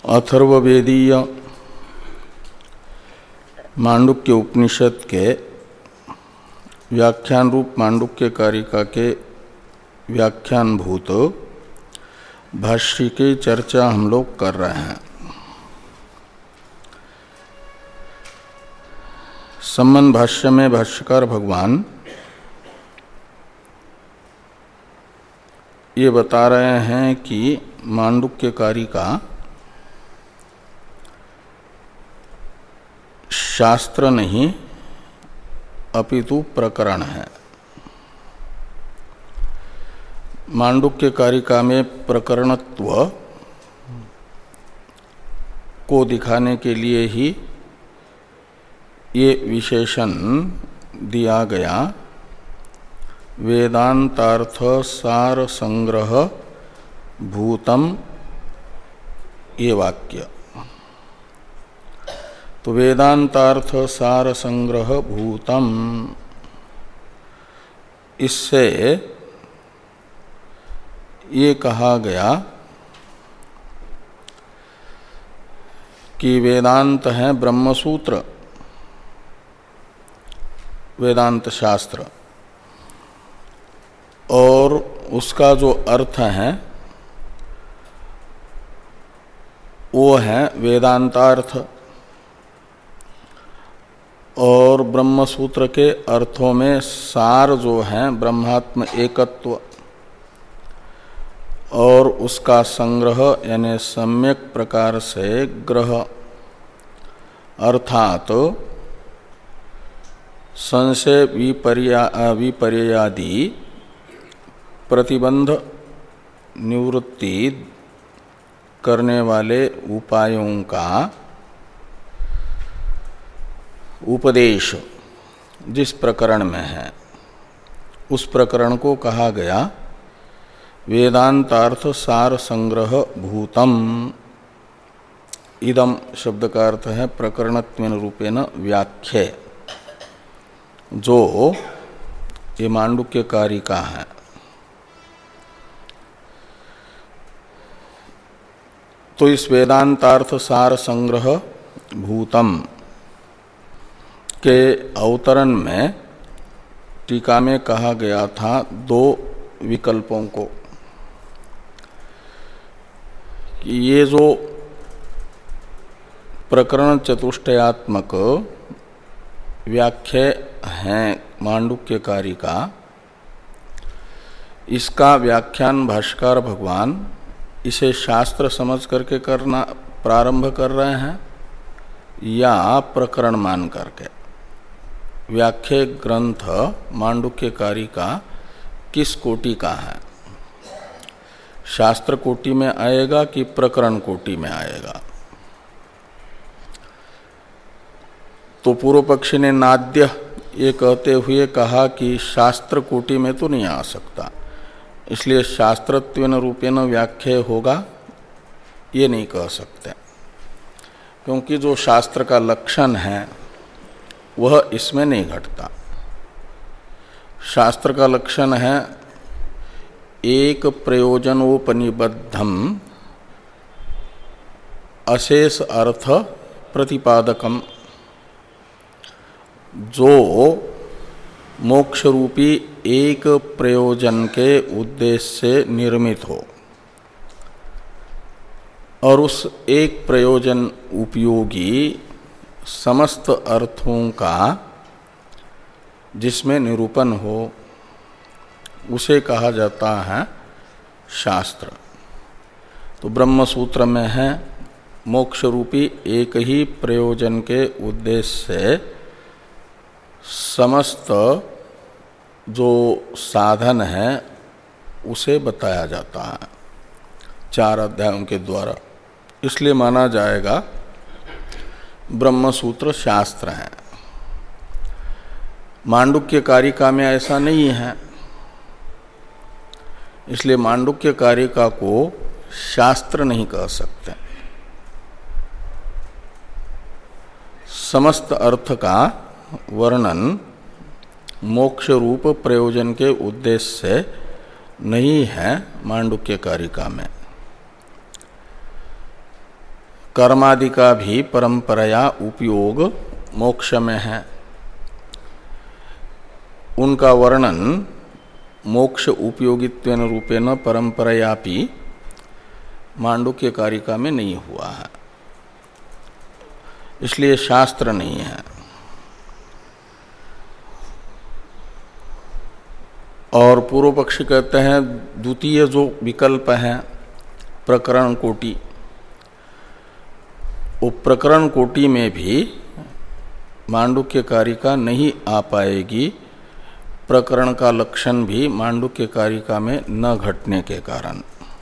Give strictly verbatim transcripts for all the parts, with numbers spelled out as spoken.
अथर्ववेदीय मांडुक्य उपनिषद के व्याख्यान रूप मांडुक्य कारिका के व्याख्यानभूत भाष्य की चर्चा हम लोग कर रहे हैं। संबंध भाष्य में भाष्यकार भगवान ये बता रहे हैं कि मांडुक्य कारिका शास्त्र नहीं अपितु प्रकरण है। मांडुक्य कारिका में प्रकरणत्व को दिखाने के लिए ही ये विशेषण दिया गया। वेदांतार्थ सार संग्रह भूतम ये वाक्य। तो वेदांतार्थ सार संग्रह भूतम, इससे ये कहा गया कि वेदांत है ब्रह्मसूत्र, वेदांत शास्त्र, और उसका जो अर्थ है वो है वेदांतार्थ, और ब्रह्मसूत्र के अर्थों में सार जो है ब्रह्मात्म एकत्व, और उसका संग्रह यानी सम्यक प्रकार से ग्रह, अर्थात संशय विपर्या विपर्यादि प्रतिबंध निवृत्ति करने वाले उपायों का उपदेश जिस प्रकरण में है उस प्रकरण को कहा गया वेदांतार्थ सार संग्रह भूतम। इदम शब्द का अर्थ है प्रकरणत्वेन रूपेण व्याख्या, जो ये मांडुक्य कारिका है। तो इस वेदांतार्थ सार संग्रह भूतम के अवतरण में टीका में कहा गया था दो विकल्पों को कि ये जो प्रकरण चतुष्टयात्मक व्याख्या है मांडुक्य कारिका, इसका व्याख्यान भाष्यकार भगवान इसे शास्त्र समझ करके करना प्रारंभ कर रहे हैं या प्रकरण मान करके। व्याख्या ग्रंथ मांडुक्य कारिका किस कोटि का है, शास्त्र कोटि में आएगा कि प्रकरण कोटि में आएगा? तो पूर्व पक्षी ने नाद्य ये कहते हुए कहा कि शास्त्र कोटि में तो नहीं आ सकता, इसलिए शास्त्रत्वेन रूपेण व्याख्या होगा, ये नहीं कह सकते, क्योंकि जो शास्त्र का लक्षण है वह इसमें नहीं घटता। शास्त्र का लक्षण है एक प्रयोजनोपनिबद्धम अशेष अर्थ प्रतिपादकम, जो मोक्ष रूपी एक प्रयोजन के उद्देश्य से निर्मित हो और उस एक प्रयोजन उपयोगी समस्त अर्थों का जिसमें निरूपण हो उसे कहा जाता है शास्त्र। तो ब्रह्म सूत्र में है मोक्ष रूपी एक ही प्रयोजन के उद्देश्य से समस्त जो साधन है उसे बताया जाता है चार अध्यायों के द्वारा, इसलिए माना जाएगा ब्रह्मसूत्र शास्त्र है। मांडुक्य कारिका में ऐसा नहीं है, इसलिए मांडुक्य कारिका को शास्त्र नहीं कह सकते। समस्त अर्थ का वर्णन मोक्ष रूप प्रयोजन के उद्देश्य से नहीं है मांडुक्य कारिका में। कर्मादि का भी परंपराया उपयोग मोक्ष में है, उनका वर्णन मोक्ष उपयोगित्वेन रूपेण परंपरायापि मांडुक्य कारिका में नहीं हुआ है, इसलिए शास्त्र नहीं है। और पूर्व पक्षी कहते हैं द्वितीय जो विकल्प है प्रकरण कोटि, वो प्रकरण कोटि में भी मांडुक्य कारिका नहीं आ पाएगी, प्रकरण का लक्षण भी मांडुक्य कारिका में न घटने के कारण।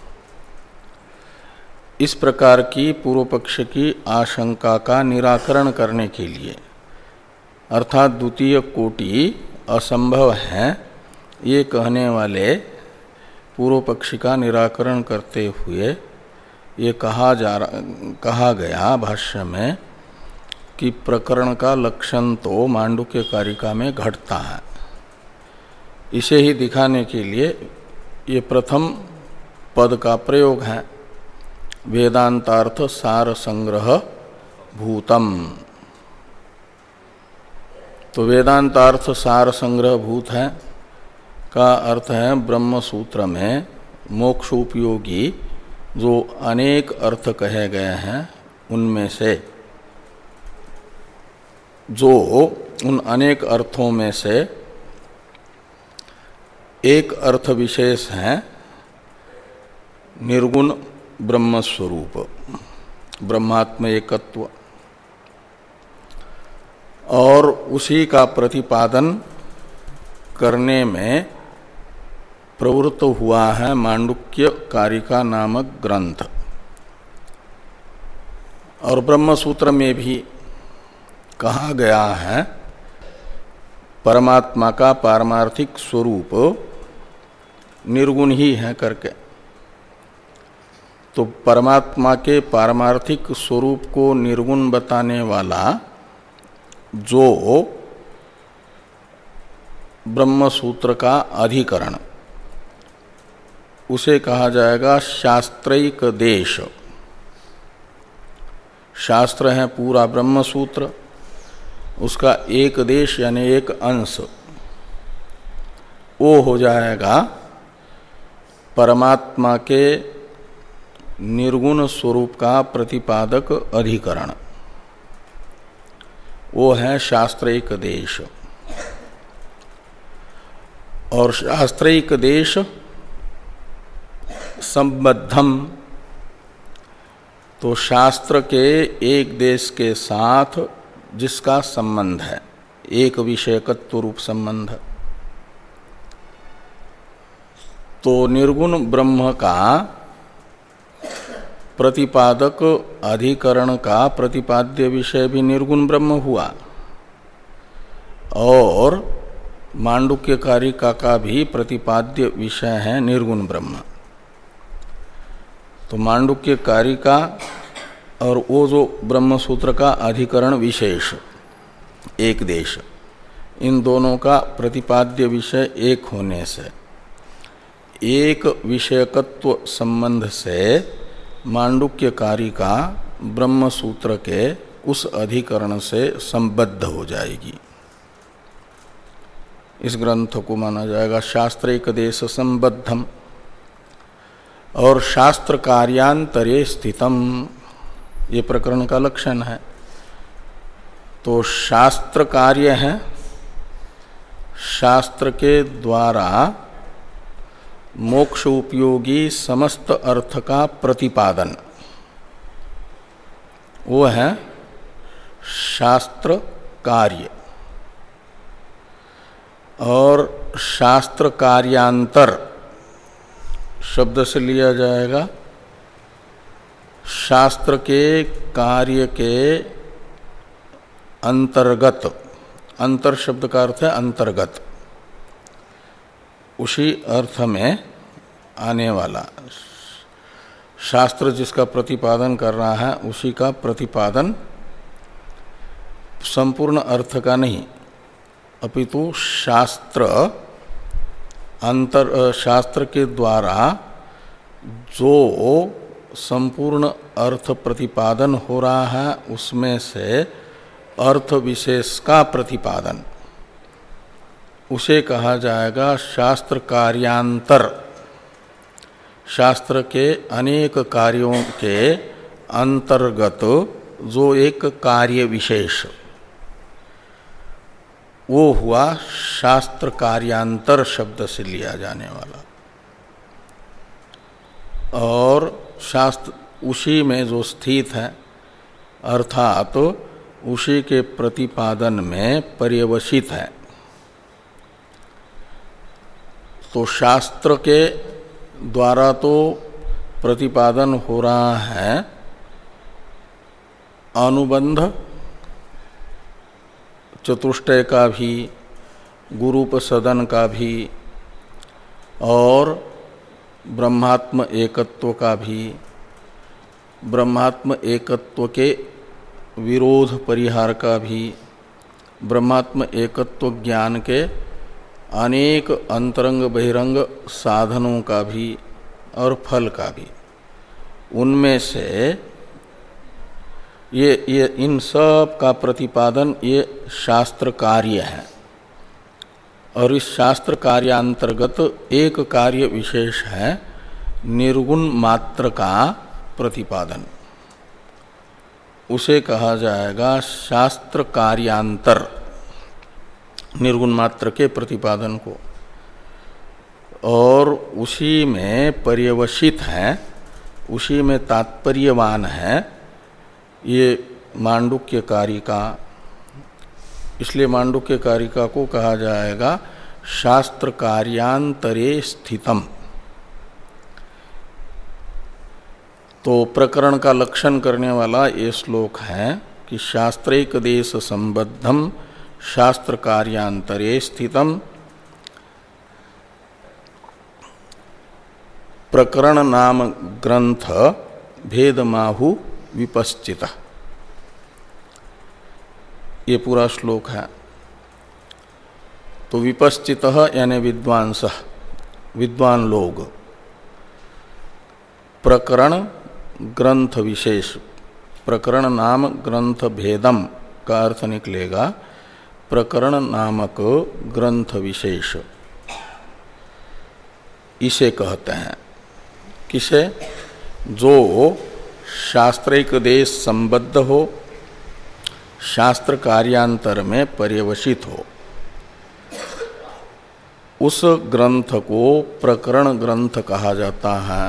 इस प्रकार की पूर्व पक्ष की आशंका का निराकरण करने के लिए, अर्थात द्वितीय कोटि असंभव है ये कहने वाले पूर्व पक्षी का निराकरण करते हुए ये कहा जा कहा गया भाष्य में कि प्रकरण का लक्षण तो मांडुक्य कारिका में घटता है। इसे ही दिखाने के लिए ये प्रथम पद का प्रयोग है, वेदांतार्थ सार संग्रह भूतम। तो वेदांतार्थ सार संग्रह भूत है का अर्थ है ब्रह्म सूत्र में मोक्ष उपयोगी जो अनेक अर्थ कहे गए हैं उनमें से, जो उन अनेक अर्थों में से एक अर्थ विशेष है निर्गुण ब्रह्म स्वरूप, ब्रह्मात्म एकत्व, और उसी का प्रतिपादन करने में प्रवृत्त हुआ है मांडुक्य कारिका नामक ग्रंथ। और ब्रह्म सूत्र में भी कहा गया है परमात्मा का पारमार्थिक स्वरूप निर्गुण ही है करके। तो परमात्मा के पारमार्थिक स्वरूप को निर्गुण बताने वाला जो ब्रह्म सूत्र का अधिकरण, उसे कहा जाएगा शास्त्रैक देश। शास्त्र है पूरा ब्रह्म सूत्र, उसका एक देश यानी एक अंश वो हो जाएगा परमात्मा के निर्गुण स्वरूप का प्रतिपादक अधिकरण, वो है शास्त्रैक देश। और शास्त्रैक देश संबद्धम, तो शास्त्र के एक देश के साथ जिसका संबंध है, एक विषयकत्व रूप संबंध, तो निर्गुण ब्रह्म का प्रतिपादक अधिकरण का प्रतिपाद्य विषय भी निर्गुण ब्रह्म हुआ, और मांडुक्य कारिका का भी प्रतिपाद्य विषय है निर्गुण ब्रह्म। तो मांडुक्य कारिका और वो जो ब्रह्म सूत्र का अधिकरण विशेष एक देश, इन दोनों का प्रतिपाद्य विषय एक होने से एक विषयकत्व संबंध से मांडुक्य कारिका ब्रह्म सूत्र के उस अधिकरण से संबद्ध हो जाएगी। इस ग्रंथ को माना जाएगा शास्त्रैक देश संबद्धम। और शास्त्र कार्यांतरे स्थितम, ये प्रकरण का लक्षण है। तो शास्त्र कार्य है, शास्त्र के द्वारा मोक्ष उपयोगी समस्त अर्थ का प्रतिपादन, वो है शास्त्र कार्य। और शास्त्र कार्यांतर शब्द से लिया जाएगा शास्त्र के कार्य के अंतर्गत, अंतर शब्द का अर्थ है अंतर्गत, उसी अर्थ में आने वाला शास्त्र जिसका प्रतिपादन कर रहा है उसी का प्रतिपादन संपूर्ण अर्थ का नहीं, अपितु शास्त्र अंतर शास्त्र के द्वारा जो संपूर्ण अर्थ प्रतिपादन हो रहा है, उसमें से अर्थ विशेष का प्रतिपादन, उसे कहा जाएगा शास्त्र कार्यांतर। शास्त्र के अनेक कार्यों के अंतर्गत जो एक कार्य विशेष, वो हुआ शास्त्र कार्यांतर शब्द से लिया जाने वाला। और शास्त्र उसी में जो स्थित है, अर्थात तो उसी के प्रतिपादन में पर्यवसित है। तो शास्त्र के द्वारा तो प्रतिपादन हो रहा है अनुबंध चतुष्टय का भी, गुरूपसदन का भी, और ब्रह्मात्म एकत्व का भी, ब्रह्मात्म एकत्व के विरोध परिहार का भी, ब्रह्मात्म एकत्व ज्ञान के अनेक अंतरंग बहिरंग साधनों का भी और फल का भी। उनमें से ये ये इन सब का प्रतिपादन ये शास्त्र कार्य है। और इस शास्त्र कार्यांतर्गत एक कार्य विशेष है निर्गुण मात्र का प्रतिपादन, उसे कहा जाएगा शास्त्र कार्यांतर, निर्गुण मात्र के प्रतिपादन को। और उसी में पर्यवसित है, उसी में तात्पर्यवान है ये मांडुक्य कारिका। इसलिए मांडुक्य कारिका को कहा जाएगा शास्त्र कार्यांतरे स्थितम। तो प्रकरण का लक्षण करने वाला ये श्लोक है कि शास्त्रैक देश संबद्धम शास्त्र कार्यांतरे स्थितम प्रकरण नाम ग्रंथ भेदमाहु विपश्चित। ये पूरा श्लोक है। तो विपश्चित यानी विद्वांस, विद्वान लोग, प्रकरण ग्रंथ विशेष, प्रकरण नाम ग्रंथ भेदम का अर्थ निकलेगा प्रकरण नामक ग्रंथ विशेष, इसे कहते हैं। किसे? जो शास्त्रिक देश संबद्ध हो, शास्त्र कार्यांतर में पर्यवसित हो, उस ग्रंथ को प्रकरण ग्रंथ कहा जाता है।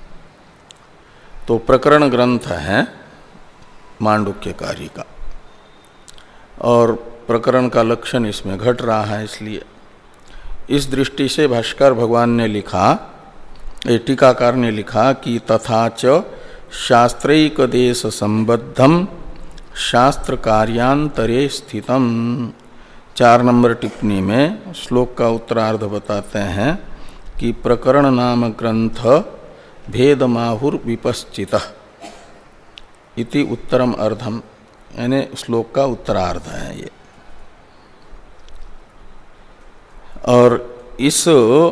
तो प्रकरण ग्रंथ है मांडुक्य कारिका, और प्रकरण का लक्षण इसमें घट रहा है। इसलिए इस दृष्टि से भाष्कर भगवान ने लिखा, टीकाकार ने लिखा कि तथा च शास्त्रैक देश संबद्धम शास्त्र कार्यांतरे स्थितम। चार नंबर टिप्पणी में श्लोक का उत्तरार्ध बताते हैं कि प्रकरण नाम ग्रंथ भेदमाहुर विपश्चित इति उत्तरम अर्धम, यानी श्लोक का उत्तरार्ध है ये। और इस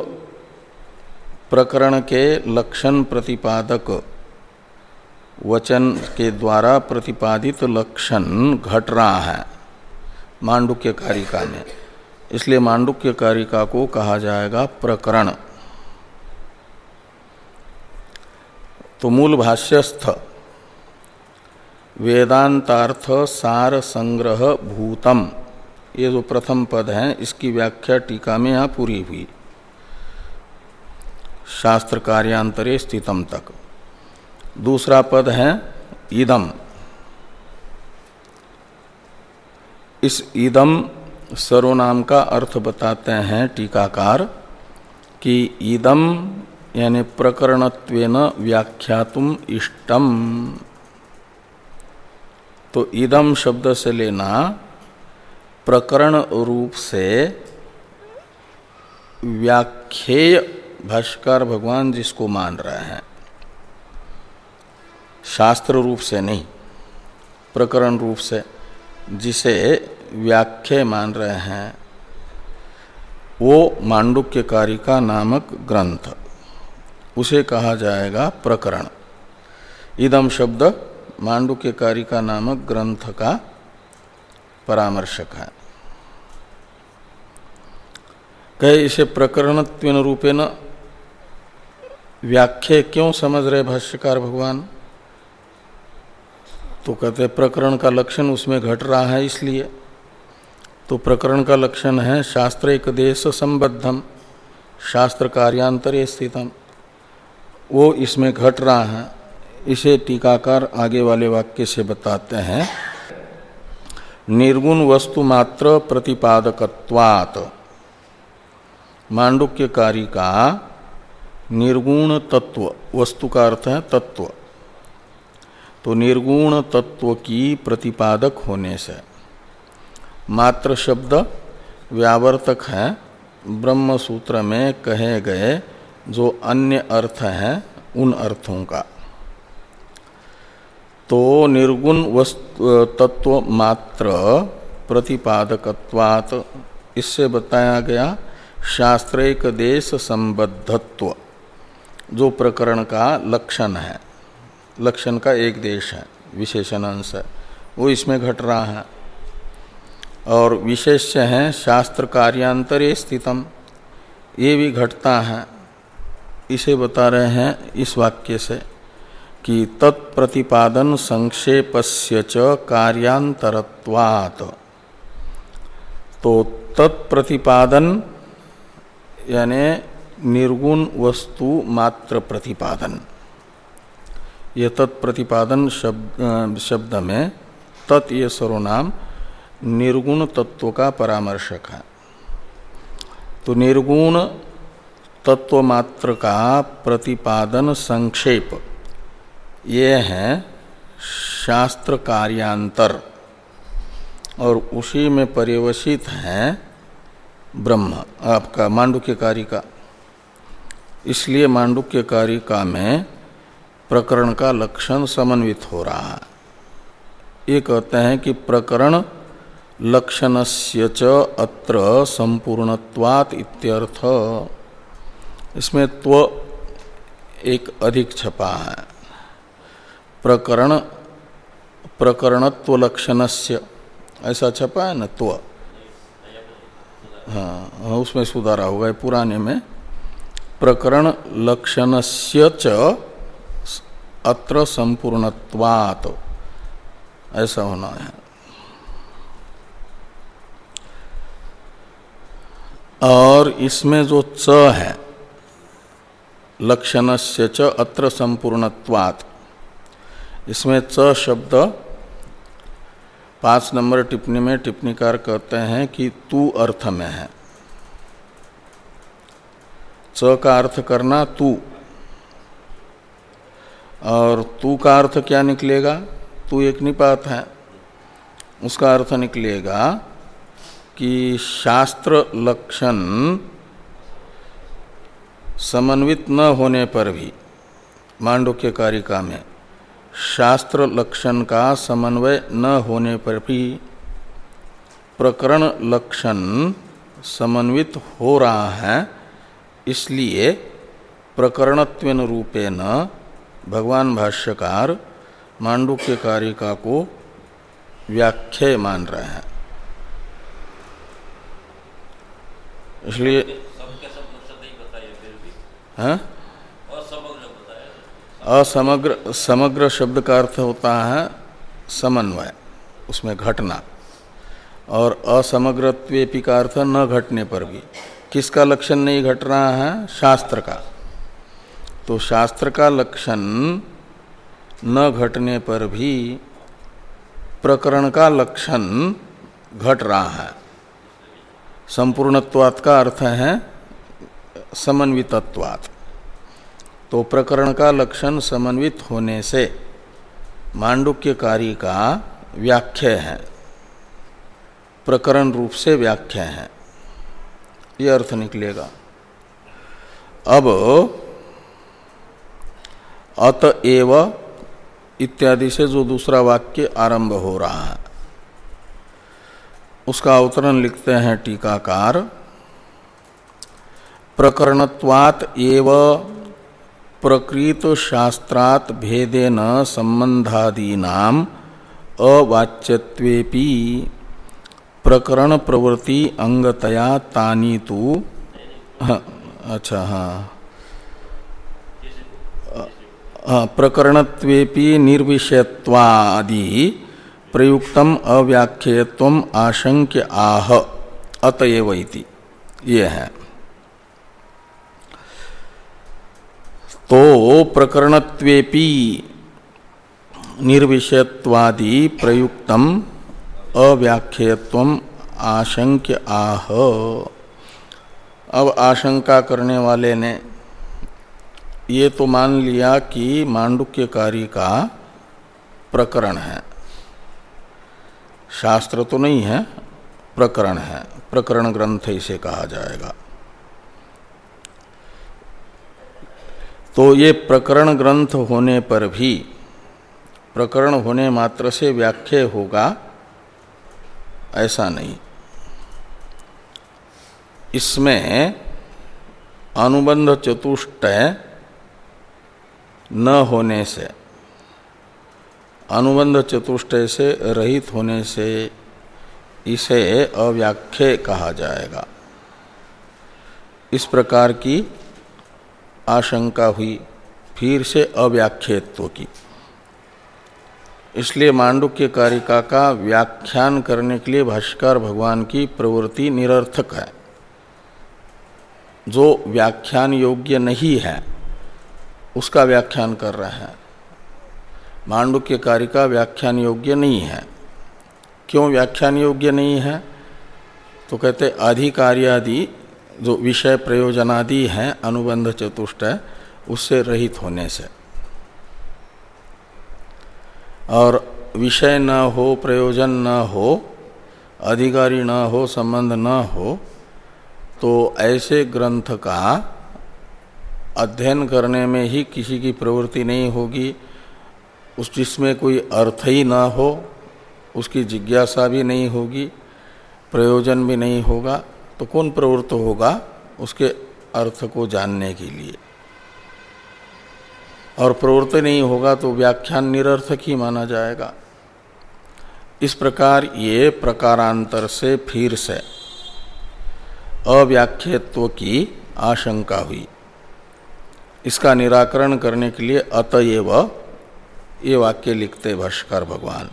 प्रकरण के लक्षण प्रतिपादक वचन के द्वारा प्रतिपादित लक्षण घट रहा है मांडुक्य कारिका में। इसलिए मांडुक्य कारिका को कहा जाएगा प्रकरण। तो मूल भाष्यस्थ वेदांतार्थ सार संग्रह भूतम, ये जो प्रथम पद है इसकी व्याख्या टीका में यहाँ पूरी हुई, शास्त्र कार्यांतरे स्थितम तक। दूसरा पद है इदम। इस इदम सर्वनाम का अर्थ बताते हैं टीकाकार कि इदम यानी प्रकरणत्वेन व्याख्यातुम इष्टम। तो इदम शब्द से लेना प्रकरण रूप से व्याख्येय भाष्कर भगवान जिसको मान रहे हैं, शास्त्र रूप से नहीं, प्रकरण रूप से जिसे व्याख्या मान रहे हैं, वो मांडुक्य कारिका नामक ग्रंथ, उसे कहा जाएगा प्रकरण। इदम शब्द मांडुक्य कारिका नामक ग्रंथ का परामर्शक है। कहे इसे प्रकरणत्वेन रूपेण व्याख्या क्यों समझ रहे भाष्यकार भगवान? तो कहते प्रकरण का लक्षण उसमें घट रहा है इसलिए। तो प्रकरण का लक्षण है शास्त्र एक देश संबद्धम, शास्त्र कार्यांतरे स्थितम, वो इसमें घट रहा है। इसे टीकाकार आगे वाले वाक्य से बताते हैं, निर्गुण वस्तु मात्र प्रतिपादकत्वात्। मांडुक्य कारिका निर्गुण तत्व, वस्तु का अर्थ है तत्व, तो निर्गुण तत्व की प्रतिपादक होने से मात्र शब्द व्यावर्तक है ब्रह्म सूत्र में कहे गए जो अन्य अर्थ हैं उन अर्थों का। तो निर्गुण वस्तु तत्व मात्र प्रतिपादकत्वात्, इससे बताया गया शास्त्रेक देश संबद्धत्व, जो प्रकरण का लक्षण है, लक्षण का एक देश है, विशेषण अंश है, वो इसमें घट रहा है। और विशेष्य है शास्त्र कार्यांतरे स्थितम, ये भी घटता है। इसे बता रहे हैं इस वाक्य से कि तत्प्रतिपादन संक्षेपस्य च कार्यांतरत्वात्। तो तत्प्रतिपादन यानी निर्गुण वस्तु मात्र प्रतिपादन, ये तत्प्रतिपादन शब्द शब्द में तत् ये सर्वनाम निर्गुण तत्व का परामर्शक है। तो निर्गुण तत्व मात्र का प्रतिपादन संक्षेप ये है शास्त्र कार्यांतर, और उसी में पर्यवसित है ब्रह्म आपका मांडुक्य कारिका। इसलिए मांडुक्य कारिका में प्रकरण का लक्षण समन्वित हो रहा है। ये कहते हैं कि प्रकरण लक्षणस्य च अत्र संपूर्णत्वात् इत्यर्थ। इसमें त्व एक अधिक छपा है, प्रकरण प्रकरणत्व लक्षणस्य ऐसा छपा है न त्व, हाँ उसमें सुधारा होगा। पुराने में प्रकरण लक्षणस्य च अत्र संपूर्णत्वात् ऐसा होना है। और इसमें जो च है लक्षणस्य च अत्र संपूर्णत्वात्, इसमें च शब्द पाँच नंबर टिप्पणी में टिप्पणीकार कहते हैं कि तू अर्थ में है। च का अर्थ करना तू, और तू का अर्थ क्या निकलेगा? तू एक निपात है, उसका अर्थ निकलेगा कि शास्त्र लक्षण समन्वित न होने पर भी, मांडुक्य कारिका में शास्त्र लक्षण का समन्वय न होने पर भी प्रकरण लक्षण समन्वित हो रहा है। इसलिए प्रकरणत्वेन रूपेण भगवान भाष्यकार मांडुक्य कारिका को व्याख्या मान रहे हैं। इसलिए हाँ? असमग्र, समग्र शब्द का अर्थ होता है समन्वय, उसमें घटना, और असमग्रत्वेपि का अर्थ न घटने पर भी। किसका लक्षण नहीं घट रहा है? शास्त्र का। तो शास्त्र का लक्षण न घटने पर भी प्रकरण का लक्षण घट रहा है। संपूर्णत्वात् का अर्थ है समन्वितत्वात्। तो प्रकरण का लक्षण समन्वित होने से मांडुक्य कारिका व्याख्या है, प्रकरण रूप से व्याख्या है, ये अर्थ निकलेगा। अब अतएव इत्यादि से जो दूसरा वाक्य आरंभ हो रहा है उसका अवतरण लिखते हैं टीकाकार, प्रकरणत्वात् एव प्रकृत शास्त्रात् भेदेन संबंधादीनाम अवाच्यत्वेपि प्रकरण प्रवृत्ति अंगतया तानी तु अच्छा हाँ प्रकरणत्वेपि निर्विषयत्वादि प्रयुक्तम अव्याख्यत्वम आशंक्य आह अतएव इति ये है। तो प्रकरणत्वेपि निर्विषयत्वादि प्रयुक्तम अव्याख्यत्वम आशंक्य आह। अब आशंका करने वाले ने ये तो मान लिया कि मांडुक्यकारी का प्रकरण है, शास्त्र तो नहीं है, प्रकरण है, प्रकरण ग्रंथ इसे कहा जाएगा। तो ये प्रकरण ग्रंथ होने पर भी प्रकरण होने मात्र से व्याख्या होगा ऐसा नहीं। इसमें अनुबंध चतुष्टय न होने से, अनुबंध चतुष्टय से रहित होने से इसे अव्याख्या कहा जाएगा। इस प्रकार की आशंका हुई फिर से अव्याख्यत्व की। इसलिए मांडुक्य कारिका का व्याख्यान करने के लिए भाष्यकार भगवान की प्रवृत्ति निरर्थक है। जो व्याख्यान योग्य नहीं है उसका व्याख्यान कर रहे हैं। मांडुक्य कारिका व्याख्यान योग्य नहीं है। क्यों व्याख्यान योग्य नहीं है? तो कहते अधिकार्यादि जो विषय प्रयोजनादि हैं अनुबंध चतुष्टय उससे रहित होने से, और विषय न हो, प्रयोजन न हो, अधिकारी न हो, संबंध न हो, तो ऐसे ग्रंथ का अध्ययन करने में ही किसी की प्रवृत्ति नहीं होगी। उस जिसमें कोई अर्थ ही न हो उसकी जिज्ञासा भी नहीं होगी, प्रयोजन भी नहीं होगा, तो कौन प्रवृत्त होगा उसके अर्थ को जानने के लिए? और प्रवृत्ति नहीं होगा तो व्याख्यान निरर्थक ही माना जाएगा। इस प्रकार ये प्रकारांतर से फिर से अव्याख्यत्व की आशंका हुई। इसका निराकरण करने के लिए अतएव ये वाक्य लिखते भाष्यकार भगवान।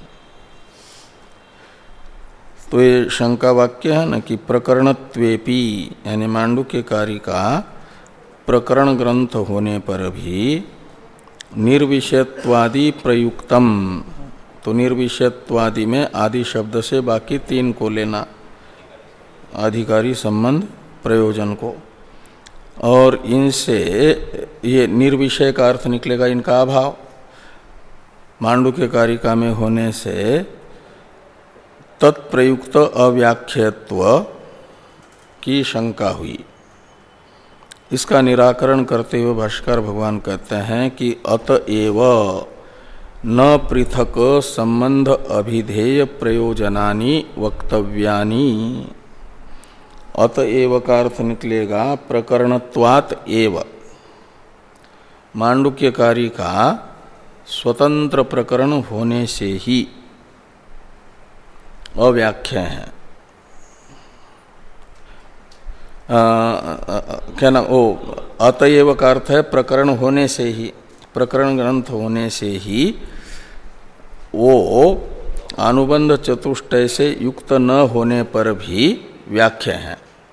तो ये शंका वाक्य है न कि प्रकरणत्वेपि, यानी मांडुक्यकारी का प्रकरण ग्रंथ होने पर भी निर्विषयत्वादि प्रयुक्तम, तो निर्विषयत्वादि में आदि शब्द से बाकी तीन को लेना, अधिकारी, संबंध, प्रयोजन को, और इनसे ये निर्विषय का अर्थ निकलेगा इनका अभाव। मांडुक्य कारिका में होने से तत्प्रयुक्त अव्याख्यत्व की शंका हुई। इसका निराकरण करते हुए भाष्यकार भगवान कहते हैं कि अतएव न पृथक संबंध अभिधेय प्रयोजनानि वक्तव्यानि। अतएव का अर्थ निकलेगा प्रकरणत्वात् एव। मांडुक्यकारी का स्वतंत्र प्रकरण होने से ही अव्याख्या है। क्या ना ओ अतएव का अर्थ है प्रकरण होने से ही, प्रकरण ग्रंथ होने से ही वो अनुबंध चतुष्टय से युक्त न होने पर भी व्याख्या है।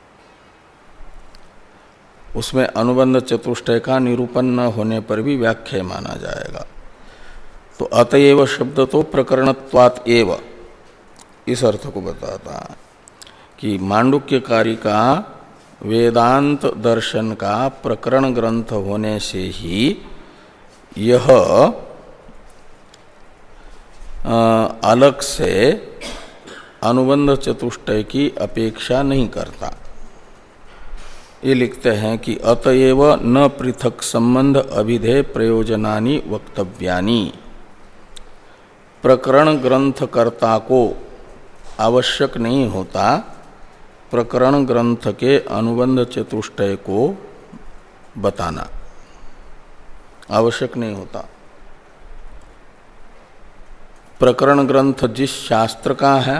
उसमें अनुबंध चतुष्टय का निरूपण न होने पर भी व्याख्या माना जाएगा। तो अतएव शब्द तो प्रकरणत्वात् एव इस अर्थ को बताता है कि मांडुक्यकारी का वेदांत दर्शन का प्रकरण ग्रंथ होने से ही यह अलग से अनुबंध चतुष्टय की अपेक्षा नहीं करता। ये लिखते हैं कि अतएव न पृथक संबंध अभिधेय प्रयोजनानि वक्तव्यानि। प्रकरण ग्रंथकर्ता को आवश्यक नहीं होता प्रकरण ग्रंथ के अनुबंध चतुष्टय को बताना। आवश्यक नहीं होता। प्रकरण ग्रंथ जिस शास्त्र का है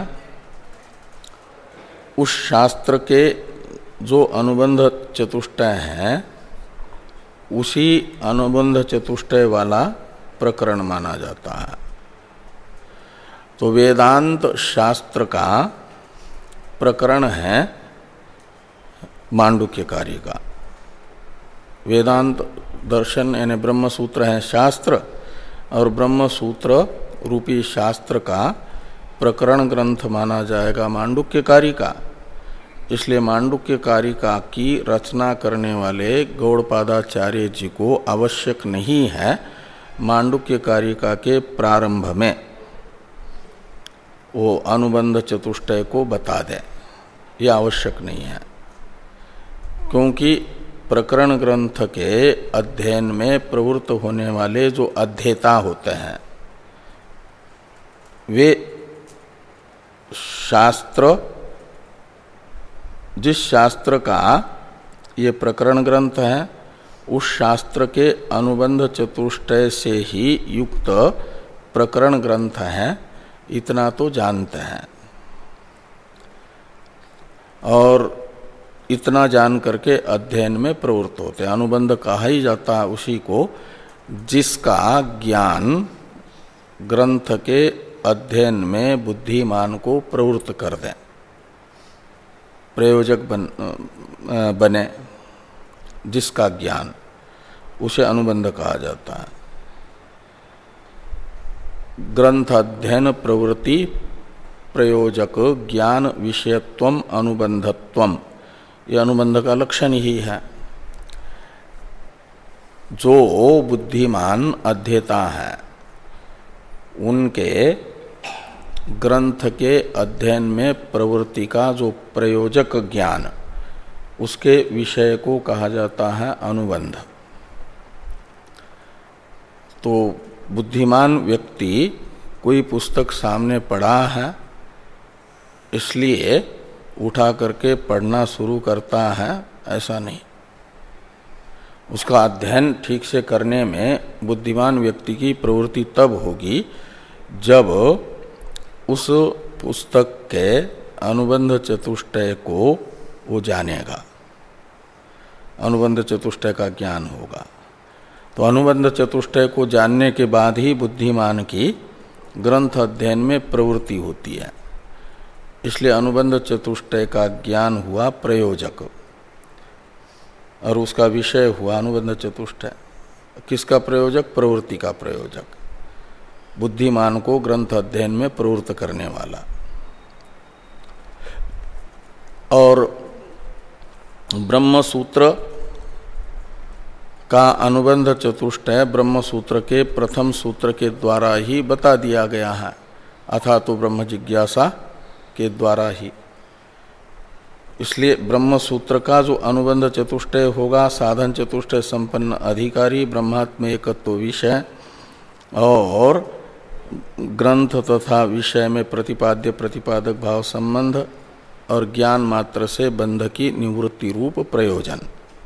उस शास्त्र के जो अनुबंध चतुष्टय है उसी अनुबंध चतुष्टय वाला प्रकरण माना जाता है। तो वेदांत शास्त्र का प्रकरण है मांडुक्य कार्य का। वेदांत दर्शन यानी ब्रह्म सूत्र है शास्त्र, और ब्रह्म सूत्र रूपी शास्त्र का प्रकरण ग्रंथ माना जाएगा मांडुक्य कारिका। इसलिए मांडुक्य कारिका की रचना करने वाले गौड़पादाचार्य जी को आवश्यक नहीं है मांडुक्य कारिका के प्रारंभ में वो अनुबंध चतुष्टय को बता दें, यह आवश्यक नहीं है। क्योंकि प्रकरण ग्रंथ के अध्ययन में प्रवृत्त होने वाले जो अध्येता होते हैं वे शास्त्र, जिस शास्त्र का ये प्रकरण ग्रंथ है उस शास्त्र के अनुबंध चतुष्टय से ही युक्त प्रकरण ग्रंथ है, इतना तो जानते हैं। और इतना जान करके अध्ययन में प्रवृत्त होते हैं। अनुबंध कहा ही जाता है उसी को जिसका ज्ञान ग्रंथ के अध्ययन में बुद्धिमान को प्रवृत्त कर दें, प्रयोजक बन, बने, जिसका ज्ञान, उसे अनुबंध कहा जाता है। ग्रंथ अध्ययन प्रवृत्ति प्रयोजक ज्ञान विषयत्वम अनुबंधत्वम, यह अनुबंध का लक्षण ही है। जो बुद्धिमान अध्येता है उनके ग्रंथ के अध्ययन में प्रवृत्ति का जो प्रयोजक ज्ञान, उसके विषय को कहा जाता है अनुबंध। तो बुद्धिमान व्यक्ति कोई पुस्तक सामने पढ़ा है इसलिए उठा करके पढ़ना शुरू करता है, ऐसा नहीं। उसका अध्ययन ठीक से करने में बुद्धिमान व्यक्ति की प्रवृत्ति तब होगी जब उस पुस्तक के अनुबंध चतुष्टय को वो जानेगा, अनुबंध चतुष्टय का ज्ञान होगा। तो अनुबंध चतुष्टय को जानने के बाद ही बुद्धिमान की ग्रंथ अध्ययन में प्रवृत्ति होती है। इसलिए अनुबंध चतुष्टय का ज्ञान हुआ प्रयोजक और उसका विषय हुआ अनुबंध चतुष्टय। किसका प्रयोजक? प्रवृत्ति का प्रयोजक, बुद्धिमान को ग्रंथ अध्ययन में प्रवृत्त करने वाला। और ब्रह्म सूत्र का अनुबंध चतुष्टय ब्रह्म सूत्र के प्रथम सूत्र के द्वारा ही बता दिया गया है, अथा तो ब्रह्म जिज्ञासा के द्वारा ही। इसलिए ब्रह्म सूत्र का जो अनुबंध चतुष्टय होगा, साधन चतुष्टय संपन्न अधिकारी, ब्रह्मात्म एकत्व विषय और ग्रंथ तथा विषय में प्रतिपाद्य प्रतिपादक भाव संबंध और ज्ञान मात्र से बंध की निवृत्ति रूप प्रयोजन,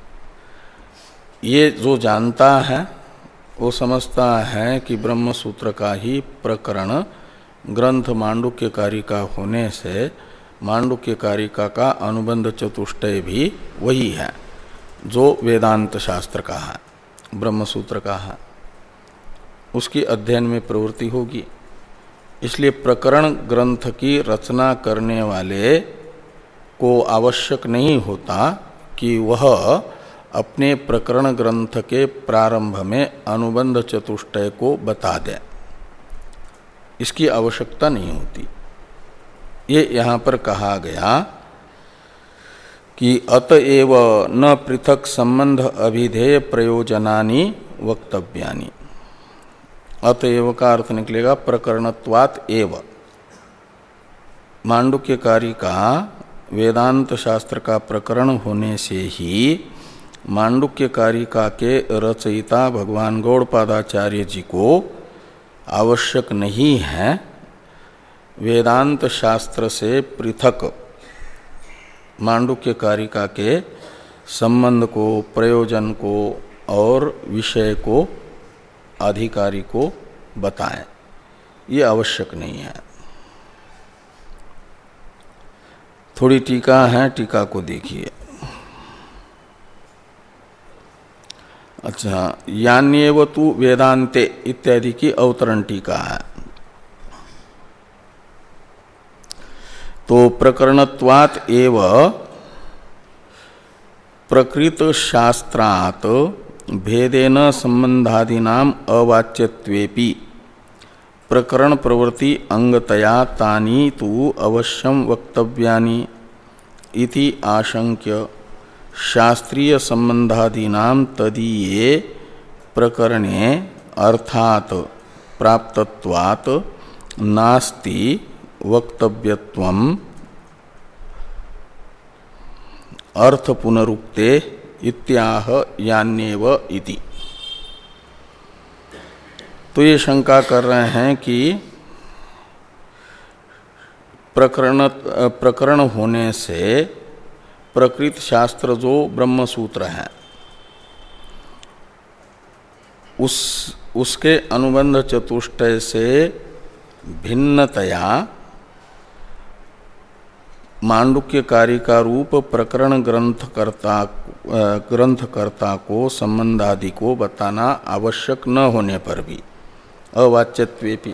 ये जो जानता है वो समझता है कि ब्रह्म सूत्र का ही प्रकरण ग्रंथ मांडुक्य कारिका होने से मांडुक्य कारिका का अनुबंध चतुष्टय भी वही है जो वेदांत शास्त्र का है, ब्रह्म सूत्र का है, उसकी अध्ययन में प्रवृत्ति होगी। इसलिए प्रकरण ग्रंथ की रचना करने वाले को आवश्यक नहीं होता कि वह अपने प्रकरण ग्रंथ के प्रारंभ में अनुबंध चतुष्टय को बता दे, इसकी आवश्यकता नहीं होती। ये यहाँ पर कहा गया कि अतएव न पृथक संबंध अभिधेय प्रयोजनानि वक्तव्यानि। अतएव का अर्थ निकलेगा प्रकरणत्वात् एव। मांडुक्य कारिका वेदांत शास्त्र का प्रकरण होने से ही मांडुक्य कारिका के रचयिता भगवान गौड़पादाचार्य जी को आवश्यक नहीं है वेदांत शास्त्र से पृथक मांडुक्य कारिका के संबंध को, प्रयोजन को और विषय को बता दें, इसकी आवश्यकता नहीं होती। ये यहाँ पर कहा गया कि अतएव न पृथक संबंध अभिधेय प्रयोजनानि वक्तव्यानि। अतएव का अर्थ निकलेगा प्रकरणत्वात् एव। मांडुक्य कारिका वेदांत शास्त्र का प्रकरण होने से ही मांडुक्य कारिका के रचयिता भगवान गौड़पादाचार्य जी को आवश्यक नहीं है वेदांत शास्त्र से पृथक मांडुक्य कारिका के संबंध को और विषय को अधिकारी को बताएं, ये आवश्यक नहीं है। थोड़ी टीका है, टीका को देखिए। अच्छा, यान्येव तु वेदांते इत्यादि की अवतरण टीका है। तो प्रकरणत्वात् एव प्रकृत शास्त्रात् भेदेन संबंधादीनाम अवाच्यत्वेपि प्रकरण प्रवृत्ति अंगतया तानि तु अवश्यम वक्तव्यानि इति आशंक्य शास्त्रीय संबंधादीनाम तदीये प्रकरणे अर्थात प्राप्तत्वात् नास्ति वक्तव्यत्वम अर्थ पुनरुक्ते इत्याह यान्येव इति। तो ये शंका कर रहे हैं कि प्रकरण प्रकरण होने से प्रकृत शास्त्र जो ब्रह्म सूत्र है उस उसके अनुबंध चतुष्टय से भिन्नतया मांडुक्य कारिका रूप प्रकरण ग्रंथकर्ता ग्रंथकर्ता को संबंधादि को बताना आवश्यक न होने पर भी अवाच्यत्वेपि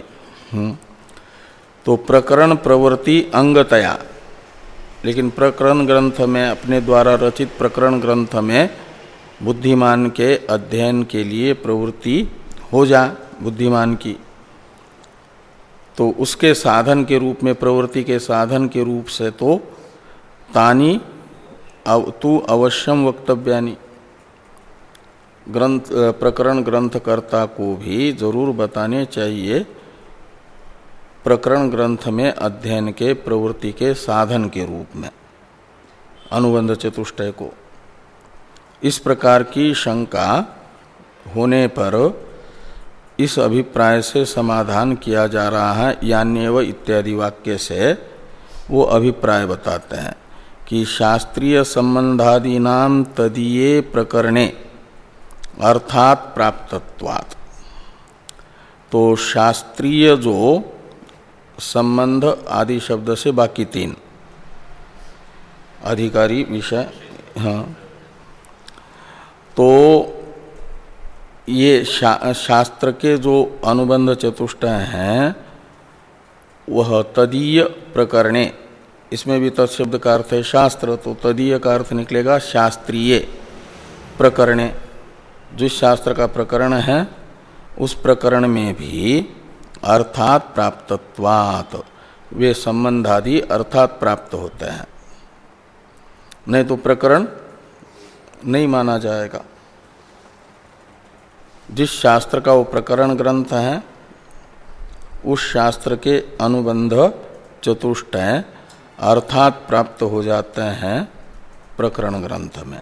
तो प्रकरण प्रवृत्ति अंगतया, लेकिन प्रकरण ग्रंथ में अपने द्वारा रचित प्रकरण ग्रंथ में बुद्धिमान के अध्ययन के लिए प्रवृत्ति हो जा बुद्धिमान की, तो उसके साधन के रूप में प्रवृत्ति के साधन के रूप से तो तानी अव, तु अवश्यम वक्तव्यानि ग्रंथ प्रकरण ग्रंथकर्ता को भी जरूर बताने चाहिए प्रकरण ग्रंथ में अध्ययन के प्रवृत्ति के साधन के रूप में अनुबंध चतुष्टय को। इस प्रकार की शंका होने पर इस अभिप्राय से समाधान किया जा रहा है यान्येव इत्यादि वाक्य से। वो अभिप्राय बताते हैं कि शास्त्रीय संबंधादीनाम तदीये प्रकरणे अर्थात प्राप्तत्वात्, तो शास्त्रीय जो संबंध आदि शब्द से बाकी तीन अधिकारी विषय, हाँ, तो ये शा, शास्त्र के जो अनुबंध चतुष्टय हैं वह तदीय प्रकरणे, इसमें भी तत्शब्द का अर्थ है शास्त्र, तो तदीय का अर्थ निकलेगा शास्त्रीय प्रकरणे, जिस शास्त्र का प्रकरण है उस प्रकरण में भी अर्थात प्राप्तत्वात् वे संबंधादि अर्थात प्राप्त होते हैं, नहीं तो प्रकरण नहीं माना जाएगा। जिस शास्त्र का वो प्रकरण ग्रंथ है उस शास्त्र के अनुबंध चतुष्टय अर्थात प्राप्त हो जाते हैं प्रकरण ग्रंथ में।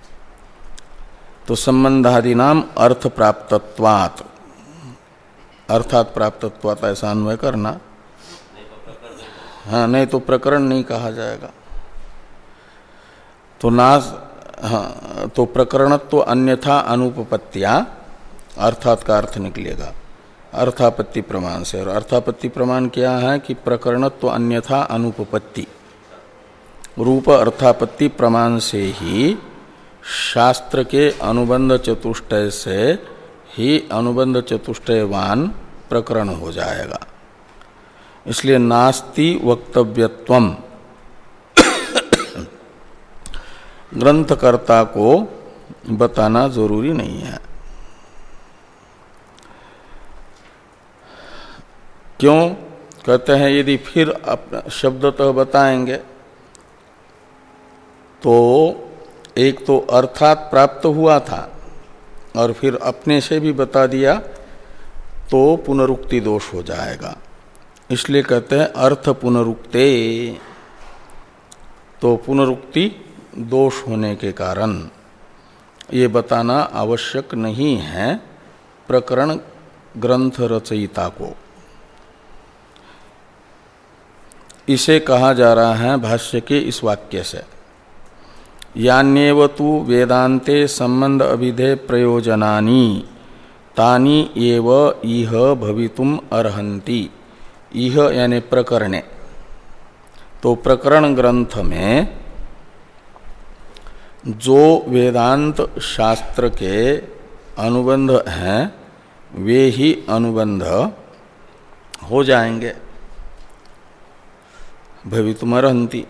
तो संबंधादि नाम अर्थ प्राप्तत्वात्, अर्थात प्राप्तत्वात् ऐसा अन्वय करना, हाँ, नहीं तो प्रकरण नहीं कहा जाएगा। तो नास, हाँ, तो प्रकरणत्व अन्यथा अनुपपत्तिया अर्थात का अर्थ निकलेगा अर्थापत्ति प्रमाण से। और अर्थापत्ति प्रमाण क्या है कि प्रकरणत्व अन्यथा अनुपपत्ति रूप अर्थापत्ति प्रमाण से ही शास्त्र के अनुबंध चतुष्टय से ही अनुबंध चतुष्टयवान प्रकरण हो जाएगा। इसलिए नास्ति वक्तव्यत्वम, ग्रंथकर्ता को बताना जरूरी नहीं है। क्यों कहते हैं, यदि फिर अपना शब्दतः बताएंगे तो एक तो अर्थात प्राप्त हुआ था और फिर अपने से भी बता दिया तो पुनरुक्ति दोष हो जाएगा। इसलिए कहते हैं अर्थ पुनरुक्ते, तो पुनरुक्ति दोष होने के कारण ये बताना आवश्यक नहीं है प्रकरण ग्रंथ रचयिता को। इसे कहा जा रहा है भाष्य के इस वाक्य से, यान्येव तु वेदांते संबंध अभिधेय प्रयोजनानि तानी एव इह भवितुम अर्हन्ति। इह यानी प्रकरणे, तो प्रकरण ग्रंथ में जो वेदांत शास्त्र के अनुबंध हैं वे ही अनुबंध हो जाएंगे। भवितुमर्हन्ति।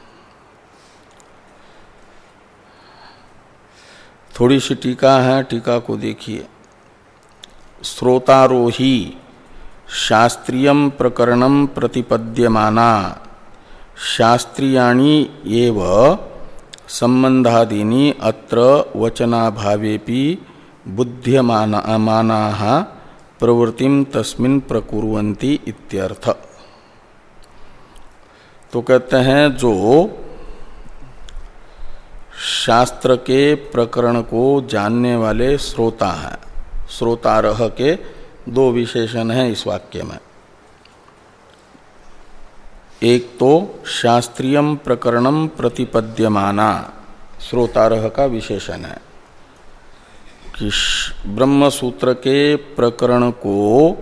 थोड़ी सी टीका है, टीका को देखिए। श्रोतारोही शास्त्रीयम प्रकरणम प्रतिपद्यमाना शास्त्रीयाणि एव संबंधादीनि अत्र वचनाभावेपि बुद्ध्यमानाः प्रवृत्तिम तस्मिन् प्रकुर्वन्ति इत्यर्थ। तो कहते हैं जो शास्त्र के प्रकरण को जानने वाले श्रोता हैं, श्रोतारह के दो विशेषण हैं इस वाक्य में। एक तो शास्त्रीयम प्रकरणम प्रतिपद्यमाना श्रोतारह का विशेषण है कि ब्रह्म सूत्र के प्रकरण को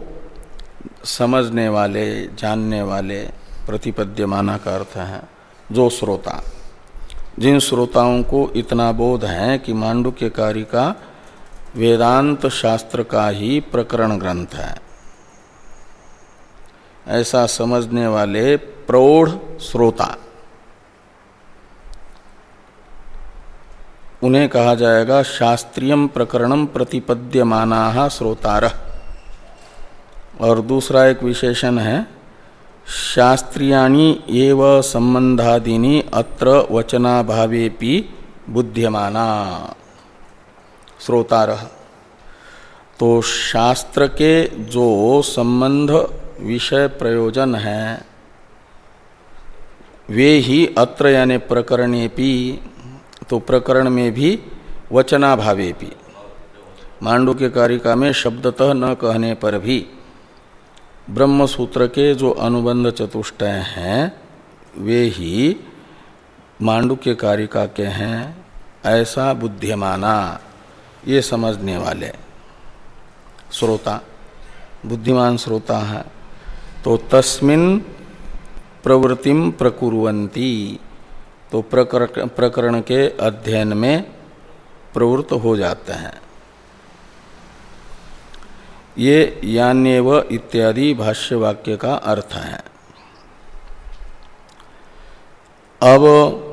समझने वाले, जानने वाले, प्रतिपद्यमाना का अर्थ है जो श्रोता, जिन श्रोताओं को इतना बोध है कि मांडुक्य कारिका वेदांत शास्त्र का ही प्रकरण ग्रंथ है, ऐसा समझने वाले प्रौढ़ श्रोता, उन्हें कहा जाएगा शास्त्रीयम प्रकरणम प्रतिपद्यमानाः श्रोतारः। और दूसरा एक विशेषण है शास्त्रीयाणि एव संबंधादीनि अत्र वचनाभावेपि बुद्ध्यमाना श्रोतारः। तो शास्त्र के जो संबंध विषय प्रयोजन हैं वे ही अत्र यानी प्रकरणेपि, तो प्रकरण में भी वचनाभावेपि, मांडुक्य कारिका में शब्दतः न कहने पर भी ब्रह्म सूत्र के जो अनुबंध चतुष्टय हैं वे ही मांडुक्य कारिका के हैं, ऐसा बुद्धिमाना, ये समझने वाले श्रोता, बुद्धिमान श्रोता है। तो तस्मिन् प्रवृत्तिम प्रकुर्वन्ति, तो प्रकर, प्रकरण के अध्ययन में प्रवृत्त हो जाते हैं। ये यान्येव इत्यादि भाष्य वाक्य का अर्थ है। अब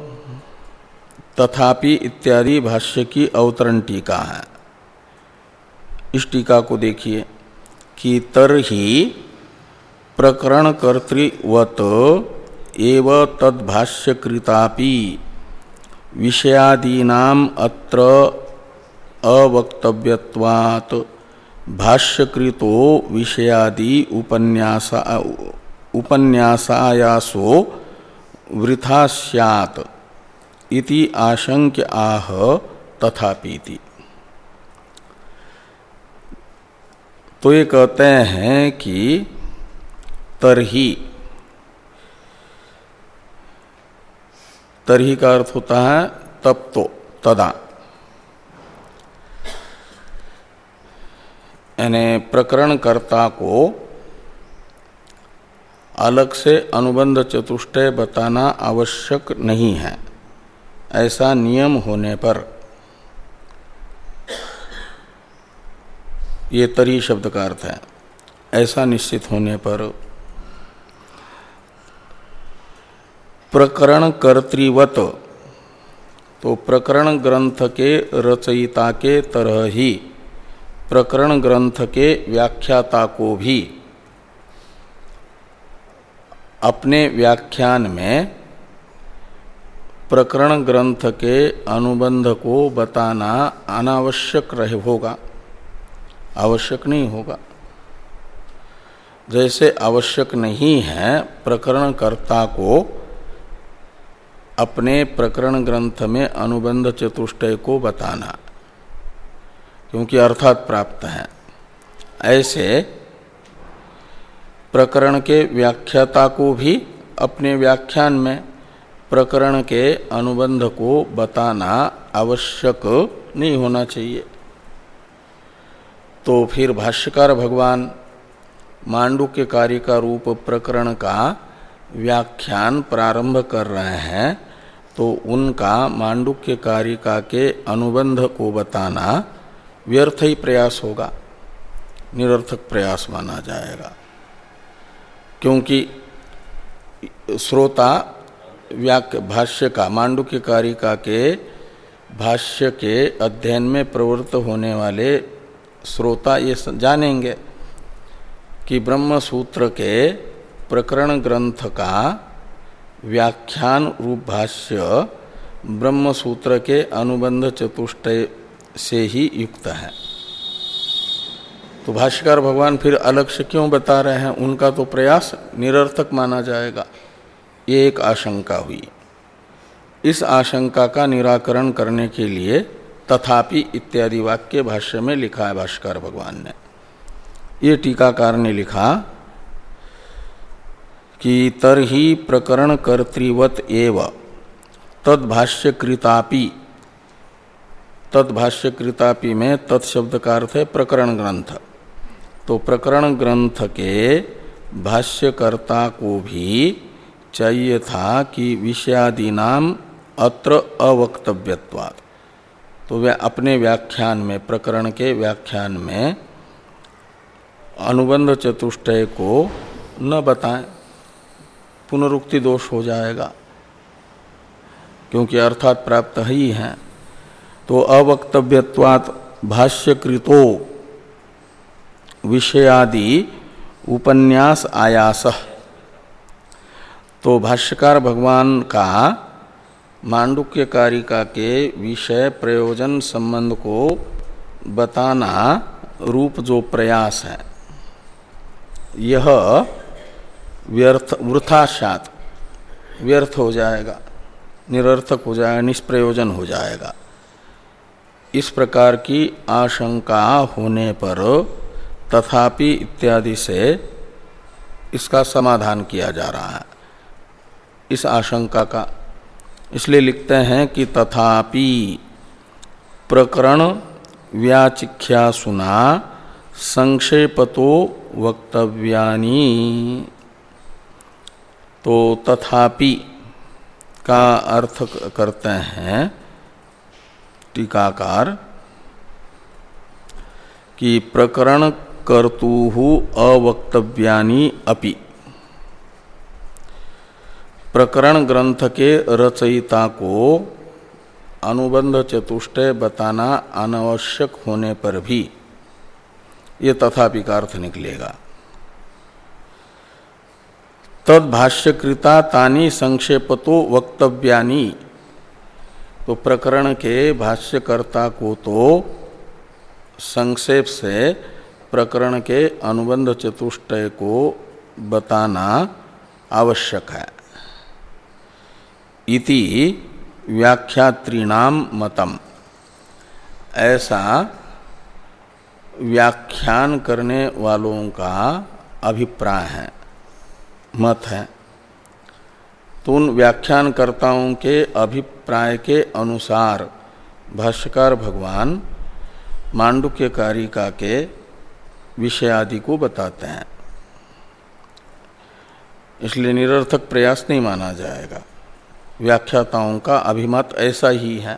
तथापि इत्यादि भाष्य की अवतरण टीका है। इस टीका को देखिए कि तरहि प्रकरण कर्तृवत एव तद्भाष्यकृतापि विषयादीनाम अत्र अवक्तव्यत्वात् भाष्यकृतो विषयादि उपन्यासा उपन्यासायासो वृथा स्यात् इति आशंक्य आह तथापीति। तो ये कहते हैं कि तरही, तरही का अर्थ होता है तब तो, तदा, यानी प्रकरणकर्ता को अलग से अनुबंध चतुष्टय बताना आवश्यक नहीं है, ऐसा नियम होने पर, ये तरी शब्द का अर्थ है, ऐसा निश्चित होने पर प्रकरण कर्तृवत, तो प्रकरण ग्रंथ के रचयिता के तरह ही प्रकरण ग्रंथ के व्याख्याता को भी अपने व्याख्यान में प्रकरण ग्रंथ के अनुबंध को बताना अनावश्यक रहे होगा, आवश्यक नहीं होगा। जैसे आवश्यक नहीं है प्रकरणकर्ता को अपने प्रकरण ग्रंथ में अनुबंध चतुष्टय को बताना, क्योंकि अर्थात प्राप्त है, ऐसे प्रकरण के व्याख्याता को भी अपने व्याख्यान में प्रकरण के अनुबंध को बताना आवश्यक नहीं होना चाहिए। तो फिर भाष्यकार भगवान मांडुक्य कारिका रूप प्रकरण का व्याख्यान प्रारंभ कर रहे हैं, तो उनका मांडुक्य कारिका के अनुबंध को बताना व्यर्थ ही प्रयास होगा, निरर्थक प्रयास माना जाएगा। क्योंकि श्रोता व्याख्या भाष्य का मांडुक्य कारिका के भाष्य के अध्ययन में प्रवृत्त होने वाले श्रोता ये जानेंगे कि ब्रह्म सूत्र के प्रकरण ग्रंथ का व्याख्यान रूप भाष्य ब्रह्म सूत्र के अनुबंध चतुष्टय से ही युक्त है। तो भाष्यकार भगवान फिर अलग से क्यों बता रहे हैं, उनका तो प्रयास निरर्थक माना जाएगा, ये एक आशंका हुई। इस आशंका का निराकरण करने के लिए तथापि इत्यादि वाक्य भाष्य में लिखा है भाष्यकार भगवान ने। ये टीकाकार ने लिखा कि तरहि प्रकरण कर्तृवत एव तद्भाष्यकृतापि, तद्भाष्यकृतापि में तत्शब्द का अर्थ है प्रकरण ग्रंथ। तो प्रकरण ग्रंथ के भाष्यकर्ता को भी चाहिए था कि विषयादीनाम अत्र अवक्तव्यत्वात्, तो वे अपने व्याख्यान में, प्रकरण के व्याख्यान में अनुबंध चतुष्टय को न बताएं, पुनरुक्ति दोष हो जाएगा, क्योंकि अर्थात प्राप्त ही हैं। तो अवक्तव्यत्वात् भाष्यकृतो विषयादि उपन्यास आयासः, तो भाष्यकार भगवान का मांडुक्य कारिका के विषय प्रयोजन संबंध को बताना रूप जो प्रयास है, यह व्यर्थ वृथाशात व्यर्थ हो जाएगा, निरर्थक हो जाएगा, निष्प्रयोजन हो जाएगा। इस प्रकार की आशंका होने पर तथापि इत्यादि से इसका समाधान किया जा रहा है, इस आशंका का। इसलिए लिखते हैं कि तथापि प्रकरण व्याचिख्या सुना संक्षेपतो वक्तव्यानि, तो तथापि का अर्थ करते हैं टीकाकार कि प्रकरण कर्तुहु अवक्तव्यानि अपि, प्रकरण ग्रंथ के रचयिता को अनुबंध चतुष्टय बताना अनावश्यक होने पर भी ये तथापि का अर्थ निकलेगा। तद भाष्यकृता तानि संक्षेपतो वक्तव्यानि, तो प्रकरण के भाष्यकर्ता को तो संक्षेप से प्रकरण के अनुबंध चतुष्टय को बताना आवश्यक है। इति व्याख्यात्रीणाम मतम, ऐसा व्याख्यान करने वालों का अभिप्राय है, मत है। तो उन व्याख्यानकर्ताओं के अभिप्राय के अनुसार भाष्यकार भगवान मांडुक्य कारिका के विषय आदि को बताते हैं, इसलिए निरर्थक प्रयास नहीं माना जाएगा। व्याख्याताओं का अभिमत ऐसा ही है।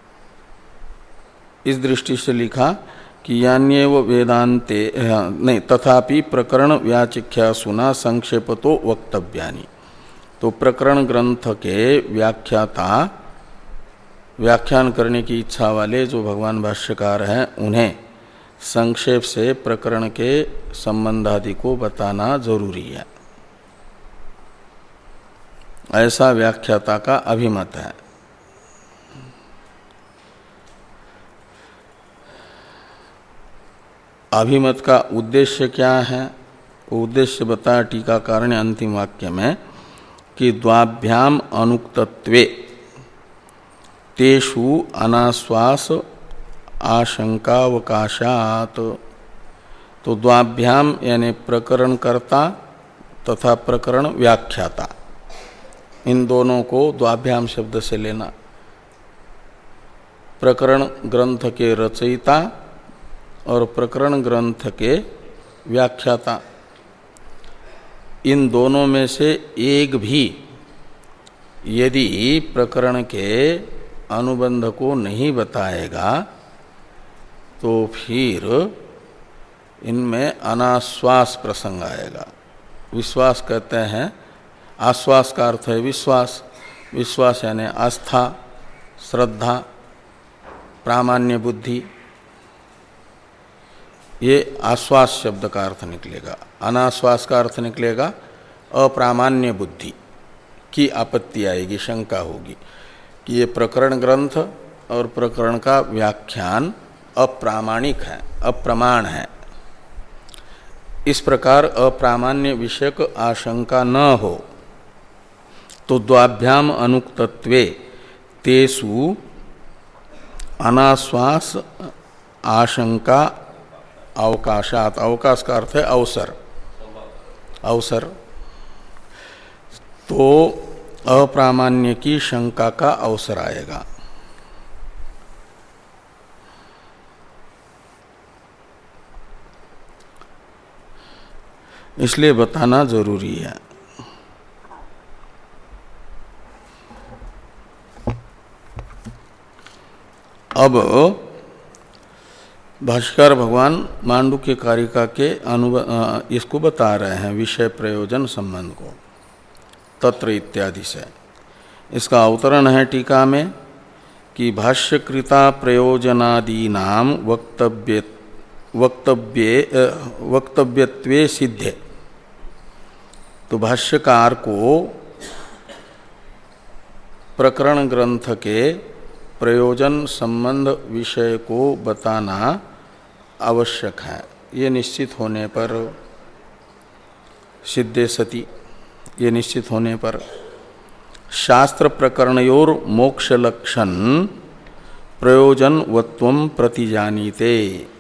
इस दृष्टि से लिखा कि यान्येव वेदांते नहीं तथापि प्रकरण व्याचिख्या सुना संक्षेपतो वक्तव्यानि, तो प्रकरण ग्रंथ के व्याख्याता, व्याख्यान करने की इच्छा वाले जो भगवान भाष्यकार हैं, उन्हें संक्षेप से प्रकरण के संबंधादि को बताना जरूरी है, ऐसा व्याख्याता का अभिमत है। अभिमत का उद्देश्य क्या है? उद्देश्य बताया टीकाकार ने अंतिम वाक्य में कि द्वाभ्याम अनुक्तत्वे तेषु अनाश्वास आशंकावकाशात, तो द्वाभ्याम यानी प्रकरणकर्ता तथा प्रकरण व्याख्याता, इन दोनों को द्वाभ्याम शब्द से लेना। प्रकरण ग्रंथ के रचयिता और प्रकरण ग्रंथ के व्याख्याता, इन दोनों में से एक भी यदि प्रकरण के अनुबंध को नहीं बताएगा तो फिर इनमें अनाश्वास प्रसंग आएगा। विश्वास कहते हैं, आश्वास का अर्थ है विश्वास, विश्वास यानी आस्था, श्रद्धा, प्रामाण्य बुद्धि, ये आश्वास शब्द का अर्थ निकलेगा। अनाश्वास का अर्थ निकलेगा अप्रामाण्य बुद्धि की आपत्ति आएगी, शंका होगी कि ये प्रकरण ग्रंथ और प्रकरण का व्याख्यान अप्रामाणिक है, अप्रमाण है। इस प्रकार अप्रामाण्य विषयक आशंका न हो तो द्वाभ्याम अनुक्तत्वे तेषु अनाश्वास आशंका अवकाशात, अवकाश का अर्थ है अवसर, अवसर, तो अप्रामाण्य की शंका का अवसर आएगा। इसलिए बताना जरूरी है। अब भाष्कर भगवान मांडुक्य कारिका के अनु इसको बता रहे हैं, विषय प्रयोजन संबंध को तत्र इत्यादि से। इसका अवतरण है टीका में कि भाष्यकृता प्रयोजनादीनाम वक्तव्य वक्तव्ये वक्तव्यत्वे सिद्धे, तो भाष्यकार को प्रकरण ग्रंथ के प्रयोजन संबंध विषय को बताना आवश्यक है। ये निश्चित होने पर, सिद्धे सति, ये निश्चित होने पर शास्त्र प्रकरणयोर मोक्ष लक्षण प्रयोजनवत्वं प्रतिजानीते,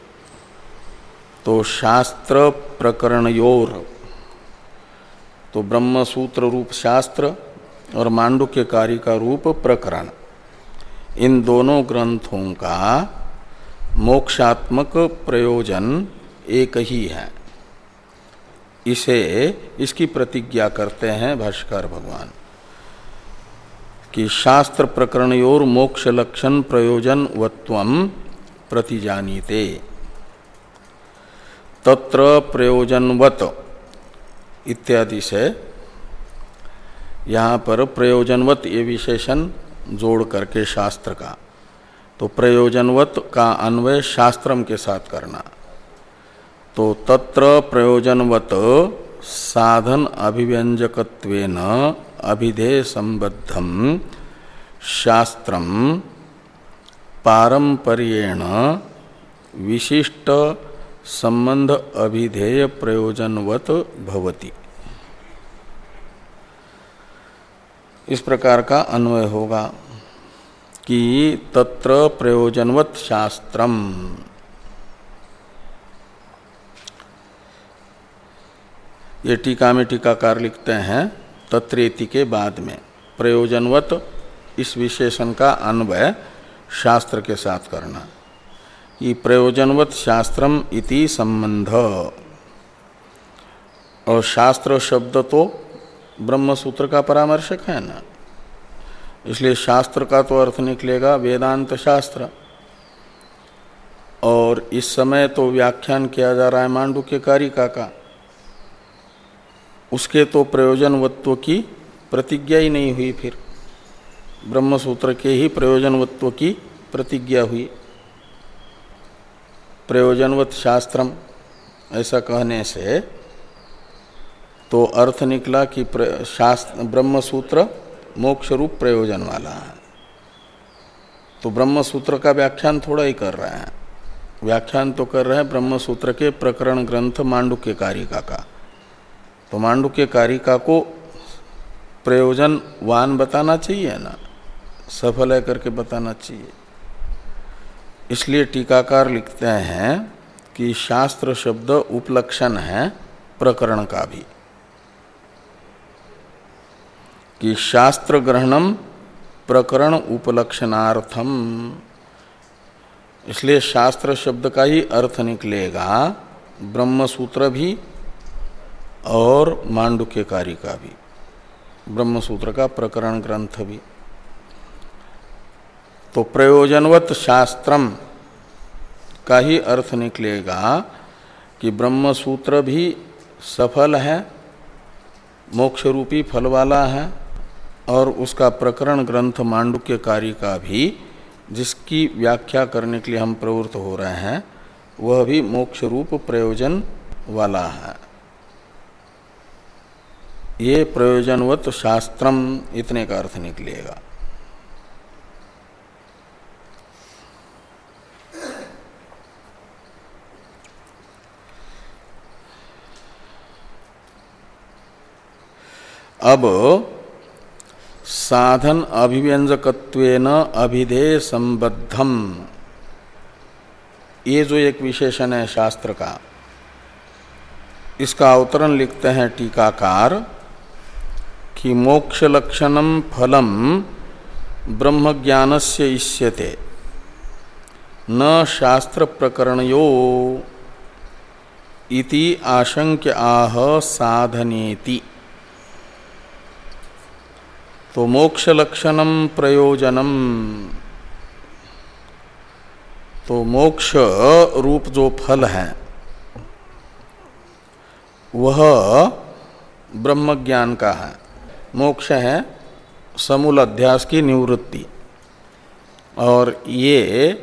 तो शास्त्र प्रकरणयोर, तो ब्रह्म सूत्र रूप शास्त्र और मांडुक्य कारिका रूप प्रकरण, इन दोनों ग्रंथों का मोक्षात्मक प्रयोजन एक ही है। इसे इसकी प्रतिज्ञा करते हैं भाष्यकार भगवान कि शास्त्र प्रकरणयोर मोक्ष लक्षण प्रयोजन वत्वम प्रतिजानीते, तत्र प्रयोजनवत इत्यादि से यहाँ पर प्रयोजनवत ये विशेषण जोड़ करके शास्त्र का, तो प्रयोजनवत का अन्वय शास्त्रम के साथ करना, तो तत्र प्रयोजनवत साधन अभिव्यंजकत्वेन अभिधेय संबद्धम शास्त्रम पारंपर्येण विशिष्ट संबंध अभिधेय प्रयोजनवत भवति। इस प्रकार का अन्वय होगा कि तत्र प्रयोजनवत शास्त्रम, ये टीका में टीकाकार लिखते हैं तत्रेति के बाद में प्रयोजनवत इस विशेषण का अन्वय शास्त्र के साथ करना। ये प्रयोजनवत शास्त्रम इति संबंध, और शास्त्र शब्द तो ब्रह्म सूत्र का परामर्शक है ना, इसलिए शास्त्र का तो अर्थ निकलेगा वेदांत शास्त्र। और इस समय तो व्याख्यान किया जा रहा है मांडुक्य कारिका का, उसके तो प्रयोजनवत्व की प्रतिज्ञा ही नहीं हुई, फिर ब्रह्म सूत्र के ही प्रयोजनवत्व की प्रतिज्ञा हुई। प्रयोजनवत शास्त्रम ऐसा कहने से तो अर्थ निकला कि शास्त्र ब्रह्म सूत्र मोक्ष रूप प्रयोजन वाला है, तो ब्रह्म सूत्र का व्याख्यान थोड़ा ही कर रहे हैं, व्याख्यान तो कर रहे हैं ब्रह्म सूत्र के प्रकरण ग्रंथ मांडुक्य कारिका का, तो मांडुक्य कारिका को प्रयोजनवान बताना चाहिए ना, सफल है करके बताना चाहिए। इसलिए टीकाकार लिखते हैं कि शास्त्र शब्द उपलक्षण है प्रकरण का भी, कि शास्त्र ग्रहणम प्रकरण उपलक्षणार्थम, इसलिए शास्त्र शब्द का ही अर्थ निकलेगा ब्रह्म सूत्र भी और मांडुक्य कारिका भी, ब्रह्म सूत्र का प्रकरण ग्रंथ भी। तो प्रयोजनवत शास्त्रम का ही अर्थ निकलेगा कि ब्रह्म सूत्र भी सफल है, मोक्ष रूपी फल वाला है, और उसका प्रकरण ग्रंथ मांडुक्य कारिका भी, जिसकी व्याख्या करने के लिए हम प्रवृत्त हो रहे हैं, वह भी मोक्ष रूप प्रयोजन वाला है। ये प्रयोजनवत शास्त्रम इतने का अर्थ निकलेगा। अब साधन अभिव्यंजकत्वेन अभिधेय संबद्धम, ये जो एक विशेषण है शास्त्र का, इसका अवतरण लिखते हैं टीकाकार कि मोक्ष लक्षणम फलम ब्रह्म ज्ञानस्य इष्यते न शास्त्र प्रकरणयो इति आशंक्य आह साधनेति। तो मोक्ष लक्षणम प्रयोजनम, तो मोक्ष रूप जो फल है वह ब्रह्म ज्ञान का है। मोक्ष है समूल अध्यास की निवृत्ति, और ये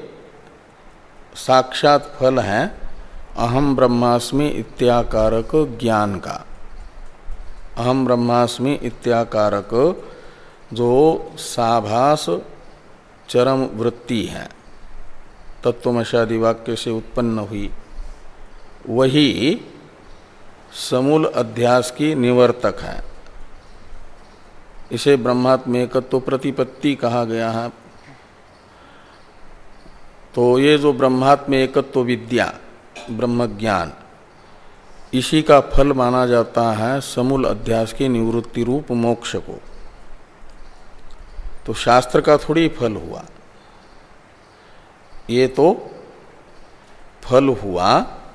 साक्षात फल है अहम ब्रह्मास्मि इत्याकारक ज्ञान का। अहम ब्रह्मास्मि इत्याकारक जो साभास चरम वृत्ति है, तत्वमशादि वाक्य से उत्पन्न हुई, वही समूल अध्यास की निवर्तक है। इसे ब्रह्मात्म एकत्व प्रतिपत्ति कहा गया है। तो ये जो ब्रह्मात्म एकत्व विद्या, ब्रह्म ज्ञान, इसी का फल माना जाता है समूल अध्यास की निवृत्ति रूप मोक्ष को। तो शास्त्र का थोड़ी फल हुआ, ये तो फल हुआ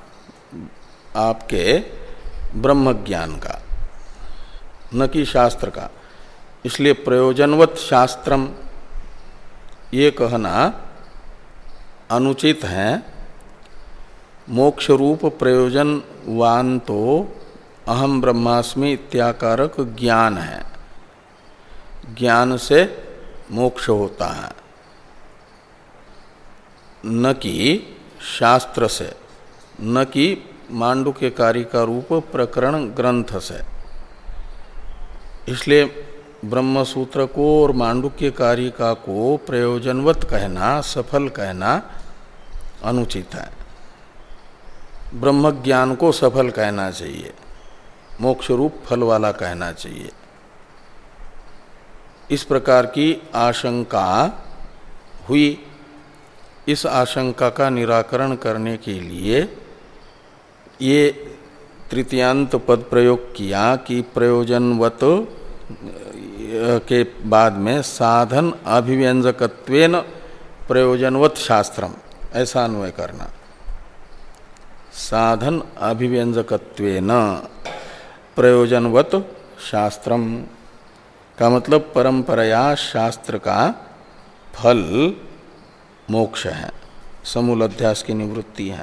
आपके ब्रह्म ज्ञान का, न कि शास्त्र का। इसलिए प्रयोजनवत शास्त्रम ये कहना अनुचित है। मोक्ष रूप प्रयोजनवान तो अहम ब्रह्मास्मि इत्याकारक ज्ञान है, ज्ञान से मोक्ष होता है, न कि शास्त्र से, न कि मांडुक्य कारिका रूप प्रकरण ग्रंथ से। इसलिए ब्रह्म सूत्र को और मांडुक्य कारिका को प्रयोजनवत कहना, सफल कहना अनुचित है। ब्रह्म ज्ञान को सफल कहना चाहिए, मोक्ष रूप फल वाला कहना चाहिए। इस प्रकार की आशंका हुई। इस आशंका का निराकरण करने के लिए ये तृतीयांत पद प्रयोग किया कि प्रयोजनवत के बाद में साधन अभिव्यंजकत्वेन प्रयोजनवत शास्त्रम, ऐसा अन्वय करना। साधन अभिव्यंजकत्वेन प्रयोजनवत शास्त्रम का मतलब परंपराया शास्त्र का फल मोक्ष है, समूल अध्यास की निवृत्ति है,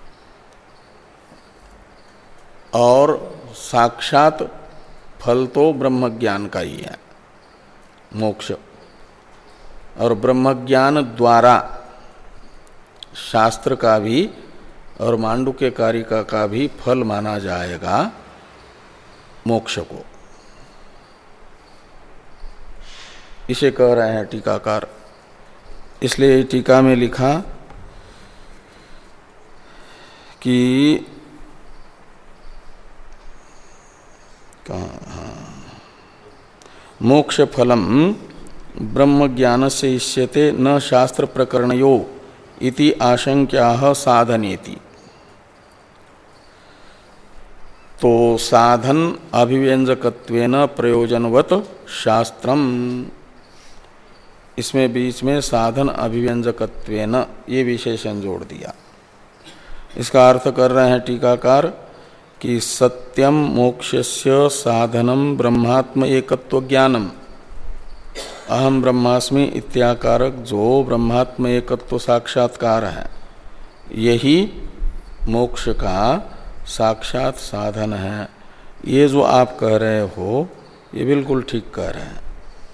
और साक्षात फल तो ब्रह्म ज्ञान का ही है मोक्ष। और ब्रह्म ज्ञान द्वारा शास्त्र का भी और मांडुक्य कारिका का भी फल माना जाएगा मोक्ष को। इसे कह रहे हैं टीकाकार। इसलिए टीका में लिखा कि मोक्ष फलम ब्रह्म ज्ञान से इष्यते न शास्त्र प्रकरणयो इति आशंक्याः साधनेति। तो साधन अभिव्यंजकत्वेन प्रयोजनवत शास्त्रम, इसमें बीच में साधन अभिव्यंजकत्वेन ये विशेषण जोड़ दिया। इसका अर्थ कर रहे हैं टीकाकार कि सत्यम मोक्षस्य साधनम ब्रह्मात्म एकत्व ज्ञानम, अहम ब्रह्मास्मि इत्याकारक जो ब्रह्मात्म एकत्व साक्षात्कार है, यही मोक्ष का साक्षात साधन है। ये जो आप कह रहे हो ये बिल्कुल ठीक कह रहे हैं।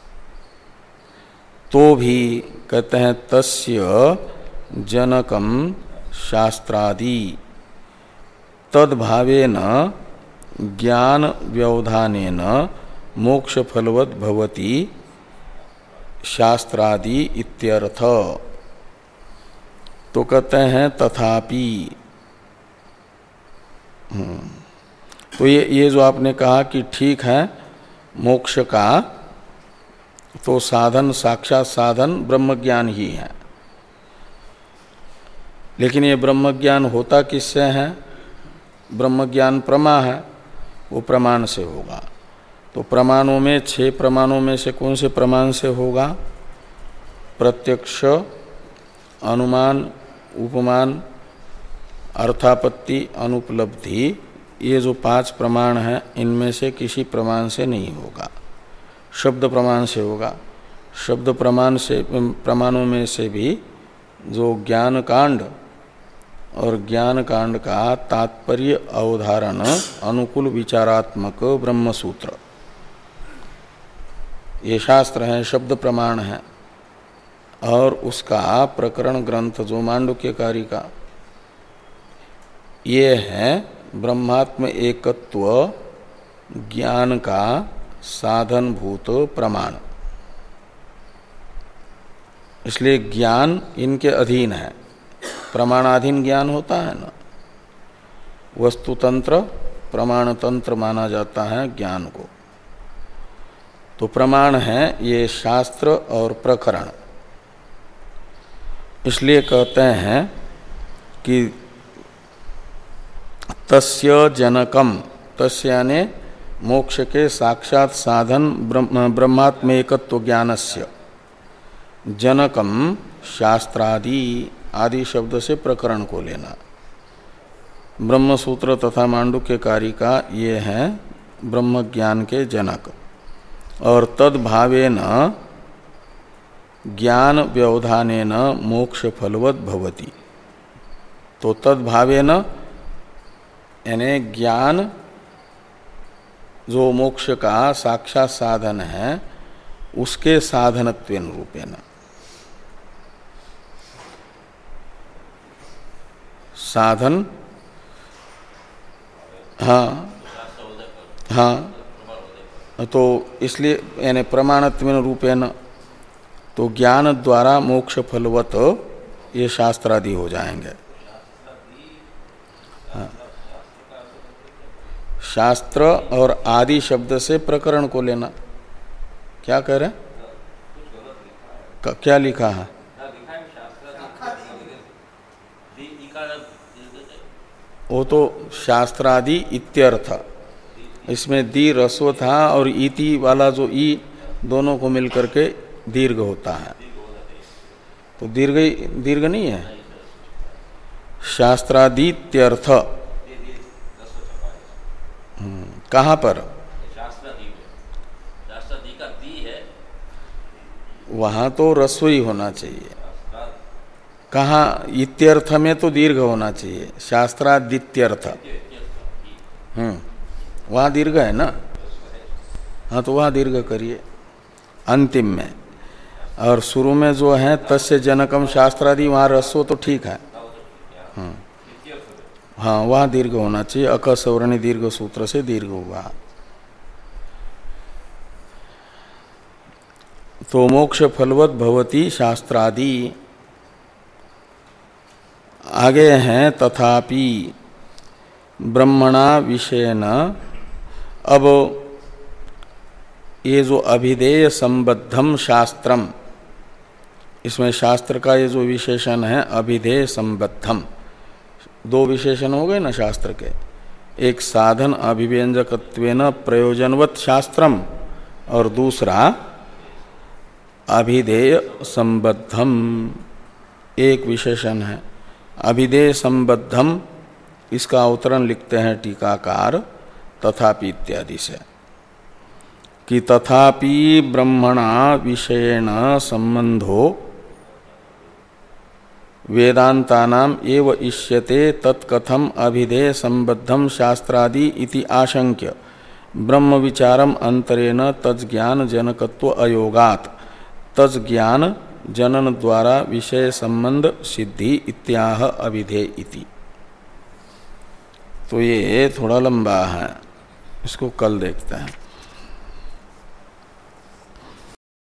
तो भी कहते हैं तस्य जनकम शास्त्रादि तद्भावेन ज्ञान व्यवधानेन मोक्ष फलवत भवति शास्त्रादि इत्यर्थ। तो कहते हैं तथापि, तो ये ये जो आपने कहा कि ठीक है मोक्ष का तो साधन साक्षात साधन ब्रह्म ज्ञान ही है, लेकिन ये ब्रह्म ज्ञान होता किससे है? ब्रह्म ज्ञान प्रमा है, वो प्रमाण से होगा। तो प्रमाणों में छह प्रमाणों में से कौन से प्रमाण से होगा? प्रत्यक्ष, अनुमान, उपमान, अर्थापत्ति, अनुपलब्धि, ये जो पांच प्रमाण हैं इनमें से किसी प्रमाण से नहीं होगा, शब्द प्रमाण से होगा। शब्द प्रमाण से प्रमाणों में से भी जो ज्ञान कांड और ज्ञान कांड का तात्पर्य अवधारण अनुकूल विचारात्मक ब्रह्मसूत्र, ये शास्त्र हैं, शब्द प्रमाण है। और उसका प्रकरण ग्रंथ जो मांडुक्यकारी का, ये है ब्रह्मात्म एकत्व ज्ञान का साधनभूत प्रमाण। इसलिए ज्ञान इनके अधीन है, प्रमाणाधीन ज्ञान होता है ना, वस्तुतंत्र प्रमाण तंत्र माना जाता है ज्ञान को। तो प्रमाण है ये शास्त्र और प्रकरण। इसलिए कहते हैं कि तस्य जनकम, तस्य यानी मोक्ष के साक्षात साधन ब्रह्मात्म एकत्व ज्ञानस्य, जनकम शास्त्रादि, आदि शब्द से प्रकरण को लेना। ब्रह्मसूत्र तथा मांडुक्यकारी का ये है ब्रह्म ज्ञान के जनक। और तद्भावेन ज्ञान व्यवधानेन मोक्ष फलवत भवति। तो तद्भावेन यानी ज्ञान जो मोक्ष का साक्षात साधन है उसके साधनत्वेन रूपेण, साधन, हाँ हाँ, तो इसलिए यानी प्रमाणत्वेन रूपेण, तो ज्ञान द्वारा मोक्ष फलवत ये शास्त्रादि हो जाएंगे। हाँ, शास्त्र और आदि शब्द से प्रकरण को लेना। क्या कह रहे हैं? क्या लिखा है? वो तो शास्त्रादि इत्यर्थ, इसमें दी रस्व था और इति वाला जो ई दोनों को मिलकर के दीर्घ होता है। तो दीर्घ दीर्घ नहीं है, शास्त्रादित्यर्थ। कहाँ पर? वहां तो रस्व ही होना चाहिए। कहाँ? इत्यर्थ में तो दीर्घ होना चाहिए, शास्त्रादित्यर्थ। हम्म वहाँ दीर्घ है ना? हाँ, तो वहाँ दीर्घ करिए अंतिम में। और शुरू में जो है तस्य जनकम शास्त्रादि, वहाँ रस्व तो ठीक है। हाँ हाँ, वहाँ दीर्घ होना चाहिए, अकसवर्णी दीर्घ सूत्र से दीर्घ हुआ। तो मोक्ष फलवत भवति शास्त्रादि। आगे हैं तथापि ब्रह्मणा विषयन। अब ये जो अभिधेय संबद्धम शास्त्रम, इसमें शास्त्र का ये जो विशेषण है अभिधेय संबद्धम, दो विशेषण हो गए ना शास्त्र के। एक साधन अभिव्यंजकत्वेन प्रयोजनवत शास्त्रम, और दूसरा अभिधेय संबद्धम एक विशेषण है। अभिधेय संबद्धम इसका अवतरण लिखते हैं टीकाकार तथापि इत्यादि से कि तथापि ब्रह्मणा विषयेण संबंधो वेदांतानाम एव इष्यते तत्कथम अभिधेय संबद्धम शास्त्रादि इति आशंक्य ब्रह्म विचारम अंतरेण तज्ज्ञान जनकत्व अयोगात् तज्ज्ञान जनन द्वारा विषय संबंध सिद्धि इत्याह अभिधेय इति। तो ये थोड़ा लंबा है, इसको कल देखते हैं।